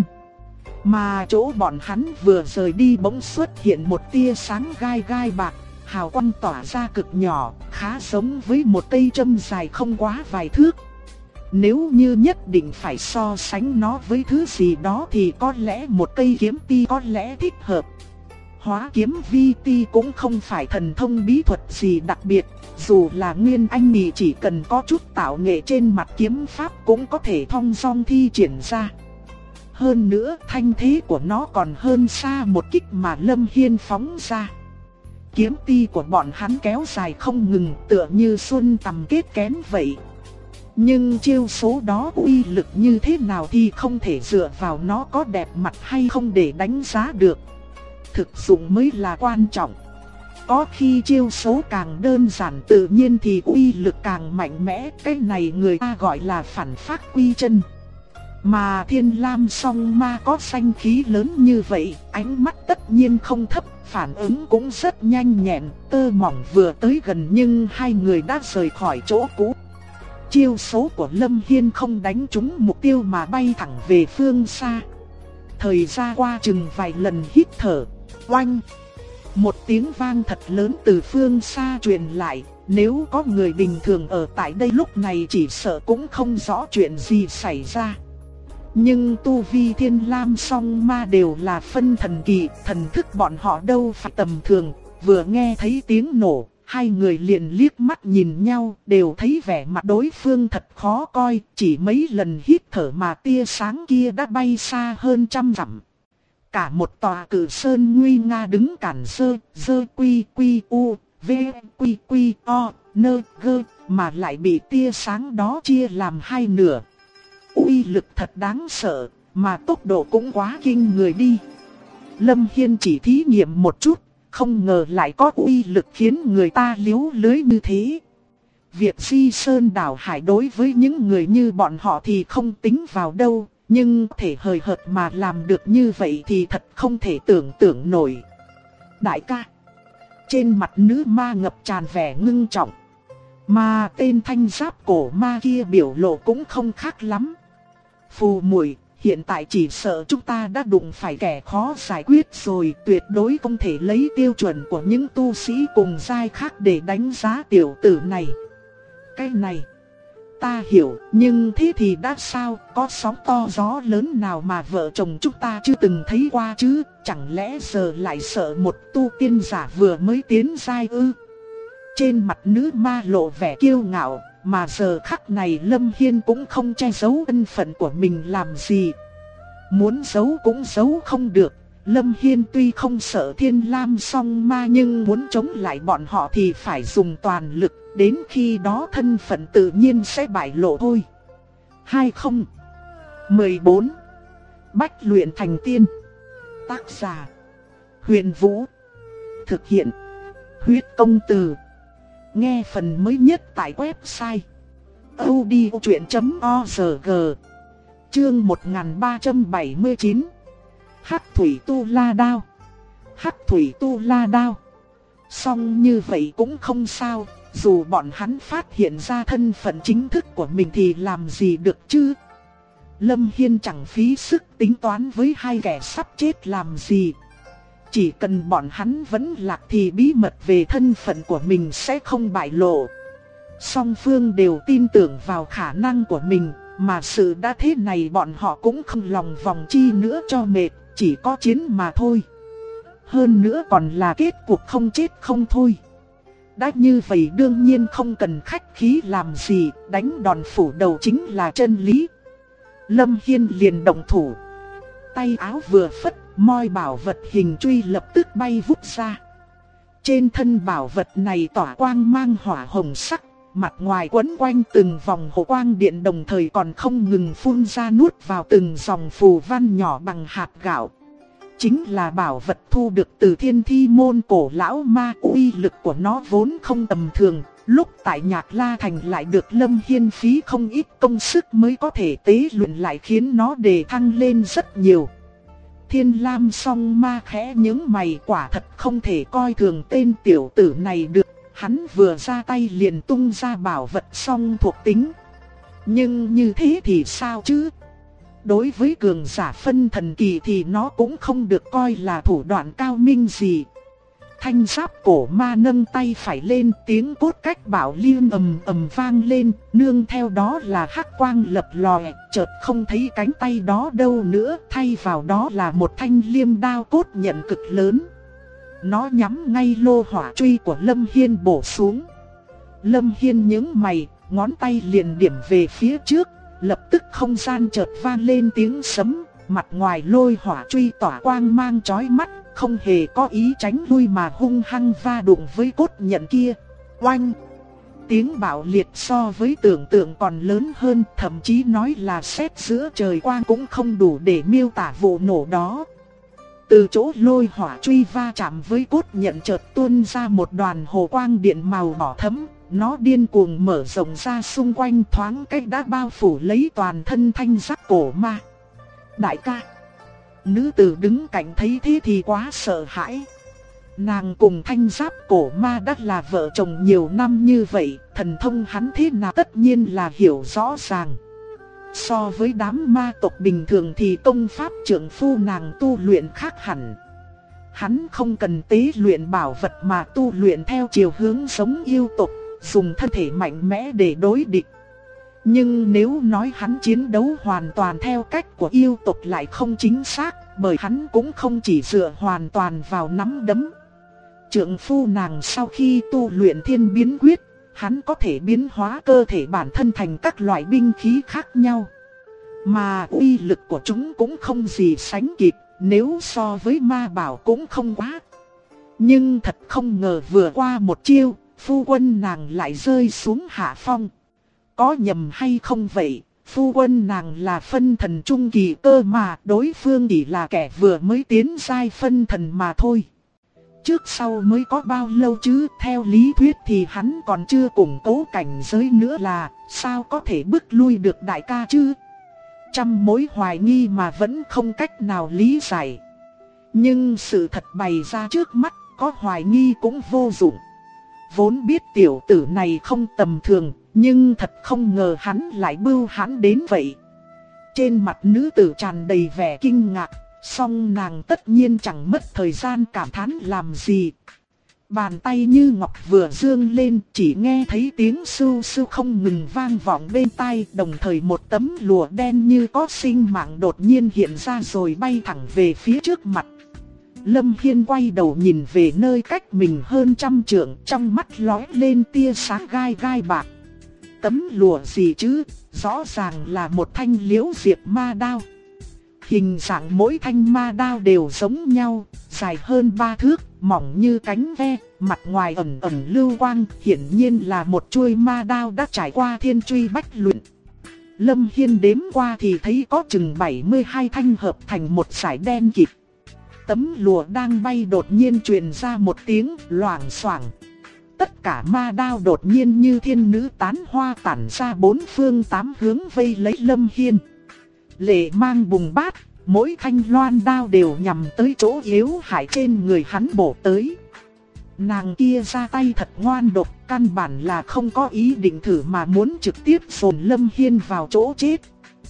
Mà chỗ bọn hắn vừa rời đi bỗng xuất hiện một tia sáng gai gai bạc, hào quang tỏa ra cực nhỏ, khá giống với một cây châm dài không quá vài thước. Nếu như nhất định phải so sánh nó với thứ gì đó thì có lẽ một cây kiếm ti có lẽ thích hợp. Hóa kiếm vi ti cũng không phải thần thông bí thuật gì đặc biệt, dù là Nguyên Anh thì chỉ cần có chút tạo nghệ trên mặt kiếm pháp cũng có thể thong dong thi triển ra. Hơn nữa thanh thế của nó còn hơn xa một kích mà Lâm Hiên phóng ra. Kiếm ti của bọn hắn kéo dài không ngừng, tựa như xuân tầm kết kén vậy. Nhưng chiêu số đó uy lực như thế nào thì không thể dựa vào nó có đẹp mặt hay không để đánh giá được. Thực dụng mới là quan trọng. Có khi chiêu số càng đơn giản tự nhiên thì uy lực càng mạnh mẽ, cái này người ta gọi là phản phát quy chân. Mà Thiên Lam Song Ma có danh khí lớn như vậy, ánh mắt tất nhiên không thấp, phản ứng cũng rất nhanh nhẹn, tơ mỏng vừa tới gần nhưng hai người đã rời khỏi chỗ cũ. Chiêu số của Lâm Hiên không đánh trúng mục tiêu mà bay thẳng về phương xa. Thời gian qua chừng vài lần hít thở, oanh! Một tiếng vang thật lớn từ phương xa truyền lại, nếu có người bình thường ở tại đây lúc này chỉ sợ cũng không rõ chuyện gì xảy ra. Nhưng tu vi Thiên Lam Song Ma đều là phân thần kỳ, thần thức bọn họ đâu phải tầm thường, vừa nghe thấy tiếng nổ, hai người liền liếc mắt nhìn nhau, đều thấy vẻ mặt đối phương thật khó coi, chỉ mấy lần hít thở mà tia sáng kia đã bay xa hơn trăm dặm. Cả một tòa cự sơn nguy nga đứng cản dơ quy quy u, v quy quy o, nơ gơ, mà lại bị tia sáng đó chia làm hai nửa. Uy lực thật đáng sợ, mà tốc độ cũng quá kinh người đi. Lâm Hiên chỉ thí nghiệm một chút, không ngờ lại có uy lực khiến người ta liếu lưới như thế. Việc di sơn đảo hải đối với những người như bọn họ thì không tính vào đâu, nhưng thể hời hợt mà làm được như vậy thì thật không thể tưởng tượng nổi. Đại ca, trên mặt nữ ma ngập tràn vẻ ngưng trọng, mà tên thanh giáp cổ ma kia biểu lộ cũng không khác lắm. Phù muội, hiện tại chỉ sợ chúng ta đã đụng phải kẻ khó giải quyết rồi, tuyệt đối không thể lấy tiêu chuẩn của những tu sĩ cùng giai khác để đánh giá tiểu tử này. Cái này, ta hiểu, nhưng thế thì đã sao, có sóng to gió lớn nào mà vợ chồng chúng ta chưa từng thấy qua chứ, chẳng lẽ giờ lại sợ một tu tiên giả vừa mới tiến giai ư? Trên mặt nữ ma lộ vẻ kiêu ngạo, mà giờ khắc này Lâm Hiên cũng không che giấu thân phận của mình làm gì. Muốn giấu cũng giấu không được, Lâm Hiên tuy không sợ Thiên Lam Song Ma nhưng muốn chống lại bọn họ thì phải dùng toàn lực, đến khi đó thân phận tự nhiên sẽ bại lộ thôi. 2014 Bách luyện thành tiên. Tác giả Huyền Vũ. Thực hiện Huyết Công Từ. Nghe phần mới nhất tại website audiochuyện.org. Chương 1379. Hắc thủy tu la đao. Hắc thủy tu la đao. Song như vậy cũng không sao, dù bọn hắn phát hiện ra thân phận chính thức của mình thì làm gì được chứ. Lâm Hiên chẳng phí sức tính toán với hai kẻ sắp chết làm gì. Chỉ cần bọn hắn vẫn lạc thì bí mật về thân phận của mình sẽ không bại lộ. Song phương đều tin tưởng vào khả năng của mình, mà sự đã thế này bọn họ cũng không lòng vòng chi nữa cho mệt, chỉ có chiến mà thôi. Hơn nữa còn là kết cuộc không chết không thôi. Đã như vậy đương nhiên không cần khách khí làm gì, đánh đòn phủ đầu chính là chân lý. Lâm Hiên liền động thủ. Tay áo vừa phất, moi bảo vật hình truy lập tức bay vút ra. Trên thân bảo vật này tỏa quang mang hỏa hồng sắc, mặt ngoài quấn quanh từng vòng hồ quang điện, đồng thời còn không ngừng phun ra nuốt vào từng dòng phù văn nhỏ bằng hạt gạo. Chính là bảo vật thu được từ Thiên Thi môn cổ lão ma, uy lực của nó vốn không tầm thường. Lúc tại Nhạc La Thành lại được Lâm Hiên phí không ít công sức mới có thể tế luyện lại, khiến nó đề thăng lên rất nhiều. Thiên Lam Song Ma khẽ nhướng mày, quả thật không thể coi thường tên tiểu tử này được. Hắn vừa ra tay liền tung ra bảo vật song thuộc tính. Nhưng như thế thì sao chứ? Đối với cường giả phân thần kỳ thì nó cũng không được coi là thủ đoạn cao minh gì. Thanh giáp cổ ma nâng tay phải lên, tiếng cốt cách bảo liêm ầm ầm vang lên, nương theo đó là hắc quang lập lòe, chợt không thấy cánh tay đó đâu nữa, thay vào đó là một thanh liêm đao cốt nhận cực lớn. Nó nhắm ngay lô hỏa truy của Lâm Hiên bổ xuống. Lâm Hiên nhướng mày, ngón tay liền điểm về phía trước, lập tức không gian chợt vang lên tiếng sấm, mặt ngoài lôi hỏa truy tỏa quang mang chói mắt, không hề có ý tránh lui mà hung hăng va đụng với cốt nhận kia. Oanh! Tiếng bạo liệt so với tưởng tượng còn lớn hơn, thậm chí nói là sét giữa trời quang cũng không đủ để miêu tả vụ nổ đó. Từ chỗ lôi hỏa truy va chạm với cốt nhận chợt tuôn ra một đoàn hồ quang điện màu đỏ thẫm, nó điên cuồng mở rộng ra xung quanh, thoáng cách đã bao phủ lấy toàn thân thanh giáp cổ ma. Đại ca! Nữ tử đứng cạnh thấy thế thì quá sợ hãi. Nàng cùng thanh giáp cổ ma đã là vợ chồng nhiều năm như vậy, thần thông hắn thế nào tất nhiên là hiểu rõ ràng. So với đám ma tộc bình thường thì công pháp trượng phu nàng tu luyện khác hẳn. Hắn không cần tế luyện bảo vật mà tu luyện theo chiều hướng giống yêu tộc, dùng thân thể mạnh mẽ để đối địch. Nhưng nếu nói hắn chiến đấu hoàn toàn theo cách của yêu tộc lại không chính xác, bởi hắn cũng không chỉ dựa hoàn toàn vào nắm đấm. Trượng phu nàng sau khi tu luyện thiên biến quyết, hắn có thể biến hóa cơ thể bản thân thành các loại binh khí khác nhau. Mà uy lực của chúng cũng không gì sánh kịp, nếu so với ma bảo cũng không quá. Nhưng thật không ngờ vừa qua một chiêu, phu quân nàng lại rơi xuống hạ phong. Có nhầm hay không vậy? Phu quân nàng là phân thần trung kỳ cơ mà, đối phương chỉ là kẻ vừa mới tiến giai phân thần mà thôi. Trước sau mới có bao lâu chứ, theo lý thuyết thì hắn còn chưa củng cố cảnh giới nữa là, sao có thể bức lui được đại ca chứ? Trăm mối hoài nghi mà vẫn không cách nào lý giải. Nhưng sự thật bày ra trước mắt, có hoài nghi cũng vô dụng. Vốn biết tiểu tử này không tầm thường, nhưng thật không ngờ hắn lại bưu hãn đến vậy. Trên mặt nữ tử tràn đầy vẻ kinh ngạc, song nàng tất nhiên chẳng mất thời gian cảm thán làm gì. Bàn tay như ngọc vừa dương lên, chỉ nghe thấy tiếng sưu sưu không ngừng vang vọng bên tai, đồng thời một tấm lụa đen như có sinh mạng đột nhiên hiện ra rồi bay thẳng về phía trước mặt. Lâm Hiên quay đầu nhìn về nơi cách mình hơn 100 trượng, trong mắt lóe lên tia sáng gai gai bạc. Tấm lụa gì chứ, rõ ràng là một thanh liễu diệp ma đao. Hình dạng mỗi thanh ma đao đều giống nhau, dài hơn 3 thước, mỏng như cánh ve, mặt ngoài ẩn ẩn lưu quang, hiển nhiên là một chuôi ma đao đã trải qua thiên truy bách luyện. Lâm Hiên đếm qua thì thấy có chừng 72 thanh hợp thành một dải đen kịt. Tấm lụa đang bay đột nhiên truyền ra một tiếng loảng xoảng. Tất cả ma đao đột nhiên như thiên nữ tán hoa tản ra bốn phương tám hướng vây lấy Lâm Hiên. Lệ mang bùng bát, mỗi thanh loan đao đều nhằm tới chỗ yếu hại trên người hắn bổ tới. Nàng kia ra tay thật ngoan độc, căn bản là không có ý định thử mà muốn trực tiếp dồn Lâm Hiên vào chỗ chết.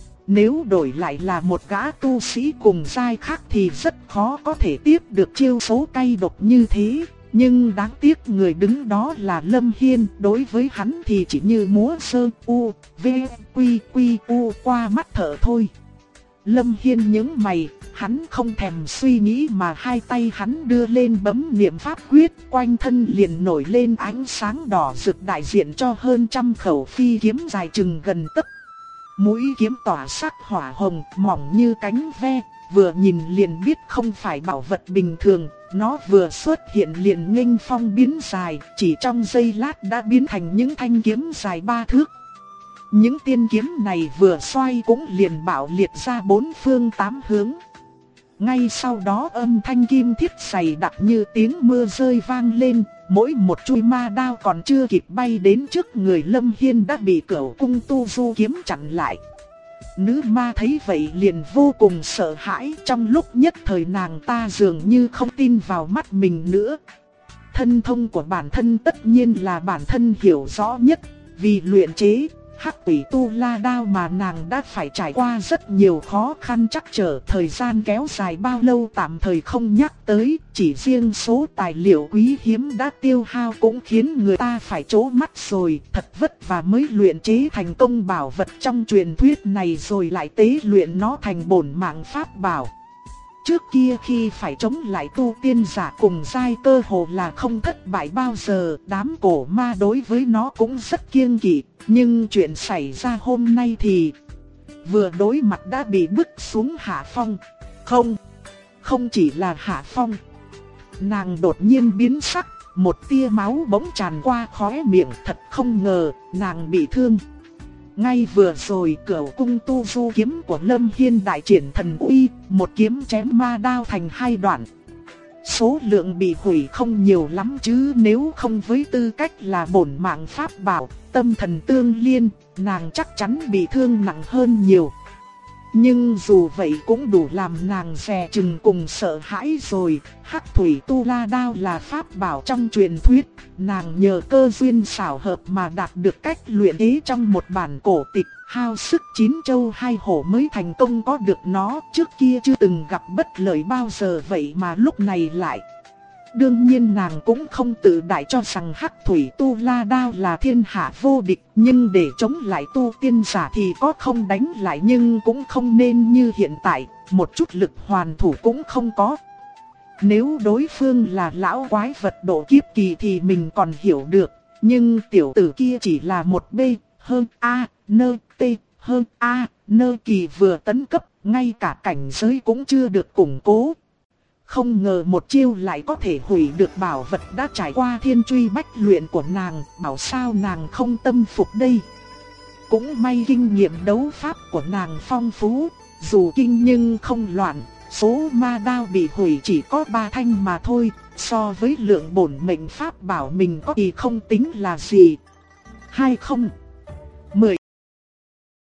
Nếu đổi lại là một gã tu sĩ cùng giai khác thì rất khó có thể tiếp được chiêu số cay độc như thế. Nhưng đáng tiếc người đứng đó là Lâm Hiên, đối với hắn thì chỉ như múa sơ u, v, quy quy u qua mắt thở thôi. Lâm Hiên nhướng mày, Hắn không thèm suy nghĩ mà hai tay hắn đưa lên bấm niệm pháp quyết, quanh thân liền nổi lên ánh sáng đỏ rực đại diện cho hơn 100 khẩu phi kiếm dài chừng gần tấc. Mũi kiếm tỏa sắc hỏa hồng, mỏng như cánh ve, vừa nhìn liền biết không phải bảo vật bình thường. Nó vừa xuất hiện liền nghênh phong biến dài, chỉ trong giây lát đã biến thành những thanh kiếm dài 3 thước. Những tiên kiếm này vừa xoay cũng liền bạo liệt ra 4 phương 8 hướng. Ngay sau đó âm thanh kim thiết dày đặc như tiếng mưa rơi vang lên, mỗi một chuôi ma đao còn chưa kịp bay đến trước người Lâm Hiên đã bị Cửu Cung Tu Du kiếm chặn lại. Nữ ma thấy vậy liền vô cùng sợ hãi, trong lúc nhất thời nàng ta dường như không tin vào mắt mình nữa. Thân thông của bản thân tất nhiên là bản thân hiểu rõ nhất, vì luyện chế Hắc Tủy Tu La Đao mà nàng đã phải trải qua rất nhiều khó khăn trắc trở, thời gian kéo dài bao lâu tạm thời không nhắc tới, chỉ riêng số tài liệu quý hiếm đã tiêu hao cũng khiến người ta phải trố mắt rồi, thật vất vả mới luyện chế thành công bảo vật trong truyền thuyết này rồi lại tế luyện nó thành bổn mạng pháp bảo. Trước kia khi phải chống lại tu tiên giả cùng giai cơ hồ là không thất bại bao giờ, đám cổ ma đối với nó cũng rất kiêng kỵ, nhưng chuyện xảy ra hôm nay thì vừa đối mặt đã bị bức xuống hạ phong. Không chỉ là hạ phong. Nàng đột nhiên biến sắc, một tia máu bỗng tràn qua khóe miệng, thật không ngờ nàng bị thương. Ngay vừa rồi Cửu Cung Tu Du kiếm của Lâm Hiên đại triển thần uy, một kiếm chém ma đao thành 2 đoạn. Số lượng bị hủy không nhiều lắm chứ nếu không với tư cách là bổn mạng pháp bảo, tâm thần tương liên, nàng chắc chắn bị thương nặng hơn nhiều. Nhưng dù vậy cũng đủ làm nàng dè chừng cùng sợ hãi rồi. Hắc Thủy Tu La Đao là pháp bảo trong truyền thuyết, nàng nhờ cơ duyên xảo hợp mà đạt được cách luyện chế trong một bản cổ tịch, hao sức 9 châu 2 hổ mới thành công có được nó, trước kia chưa từng gặp bất lợi bao giờ vậy mà lúc này lại. Đương nhiên nàng cũng không tự đại cho rằng Hắc Thủy Tu La Đao là thiên hạ vô địch, nhưng để chống lại tu tiên giả thì có không đánh lại nhưng cũng không nên như hiện tại, một chút lực hoàn thủ cũng không có. Nếu đối phương là lão quái vật độ kiếp kỳ thì mình còn hiểu được, nhưng tiểu tử kia chỉ là một B hơn A nơ T hơn A nơ kỳ vừa tấn cấp, ngay cả cảnh giới cũng chưa được củng cố. Không ngờ một chiêu lại có thể hủy được bảo vật đã trải qua thiên truy bách luyện của nàng, bảo sao nàng không tâm phục đây. Cũng may kinh nghiệm đấu pháp của nàng phong phú, dù kinh nhưng không loạn, số ma đao bị hủy chỉ có 3 thanh mà thôi, so với lượng bổn mệnh pháp bảo mình có thì không tính là gì. 20. 10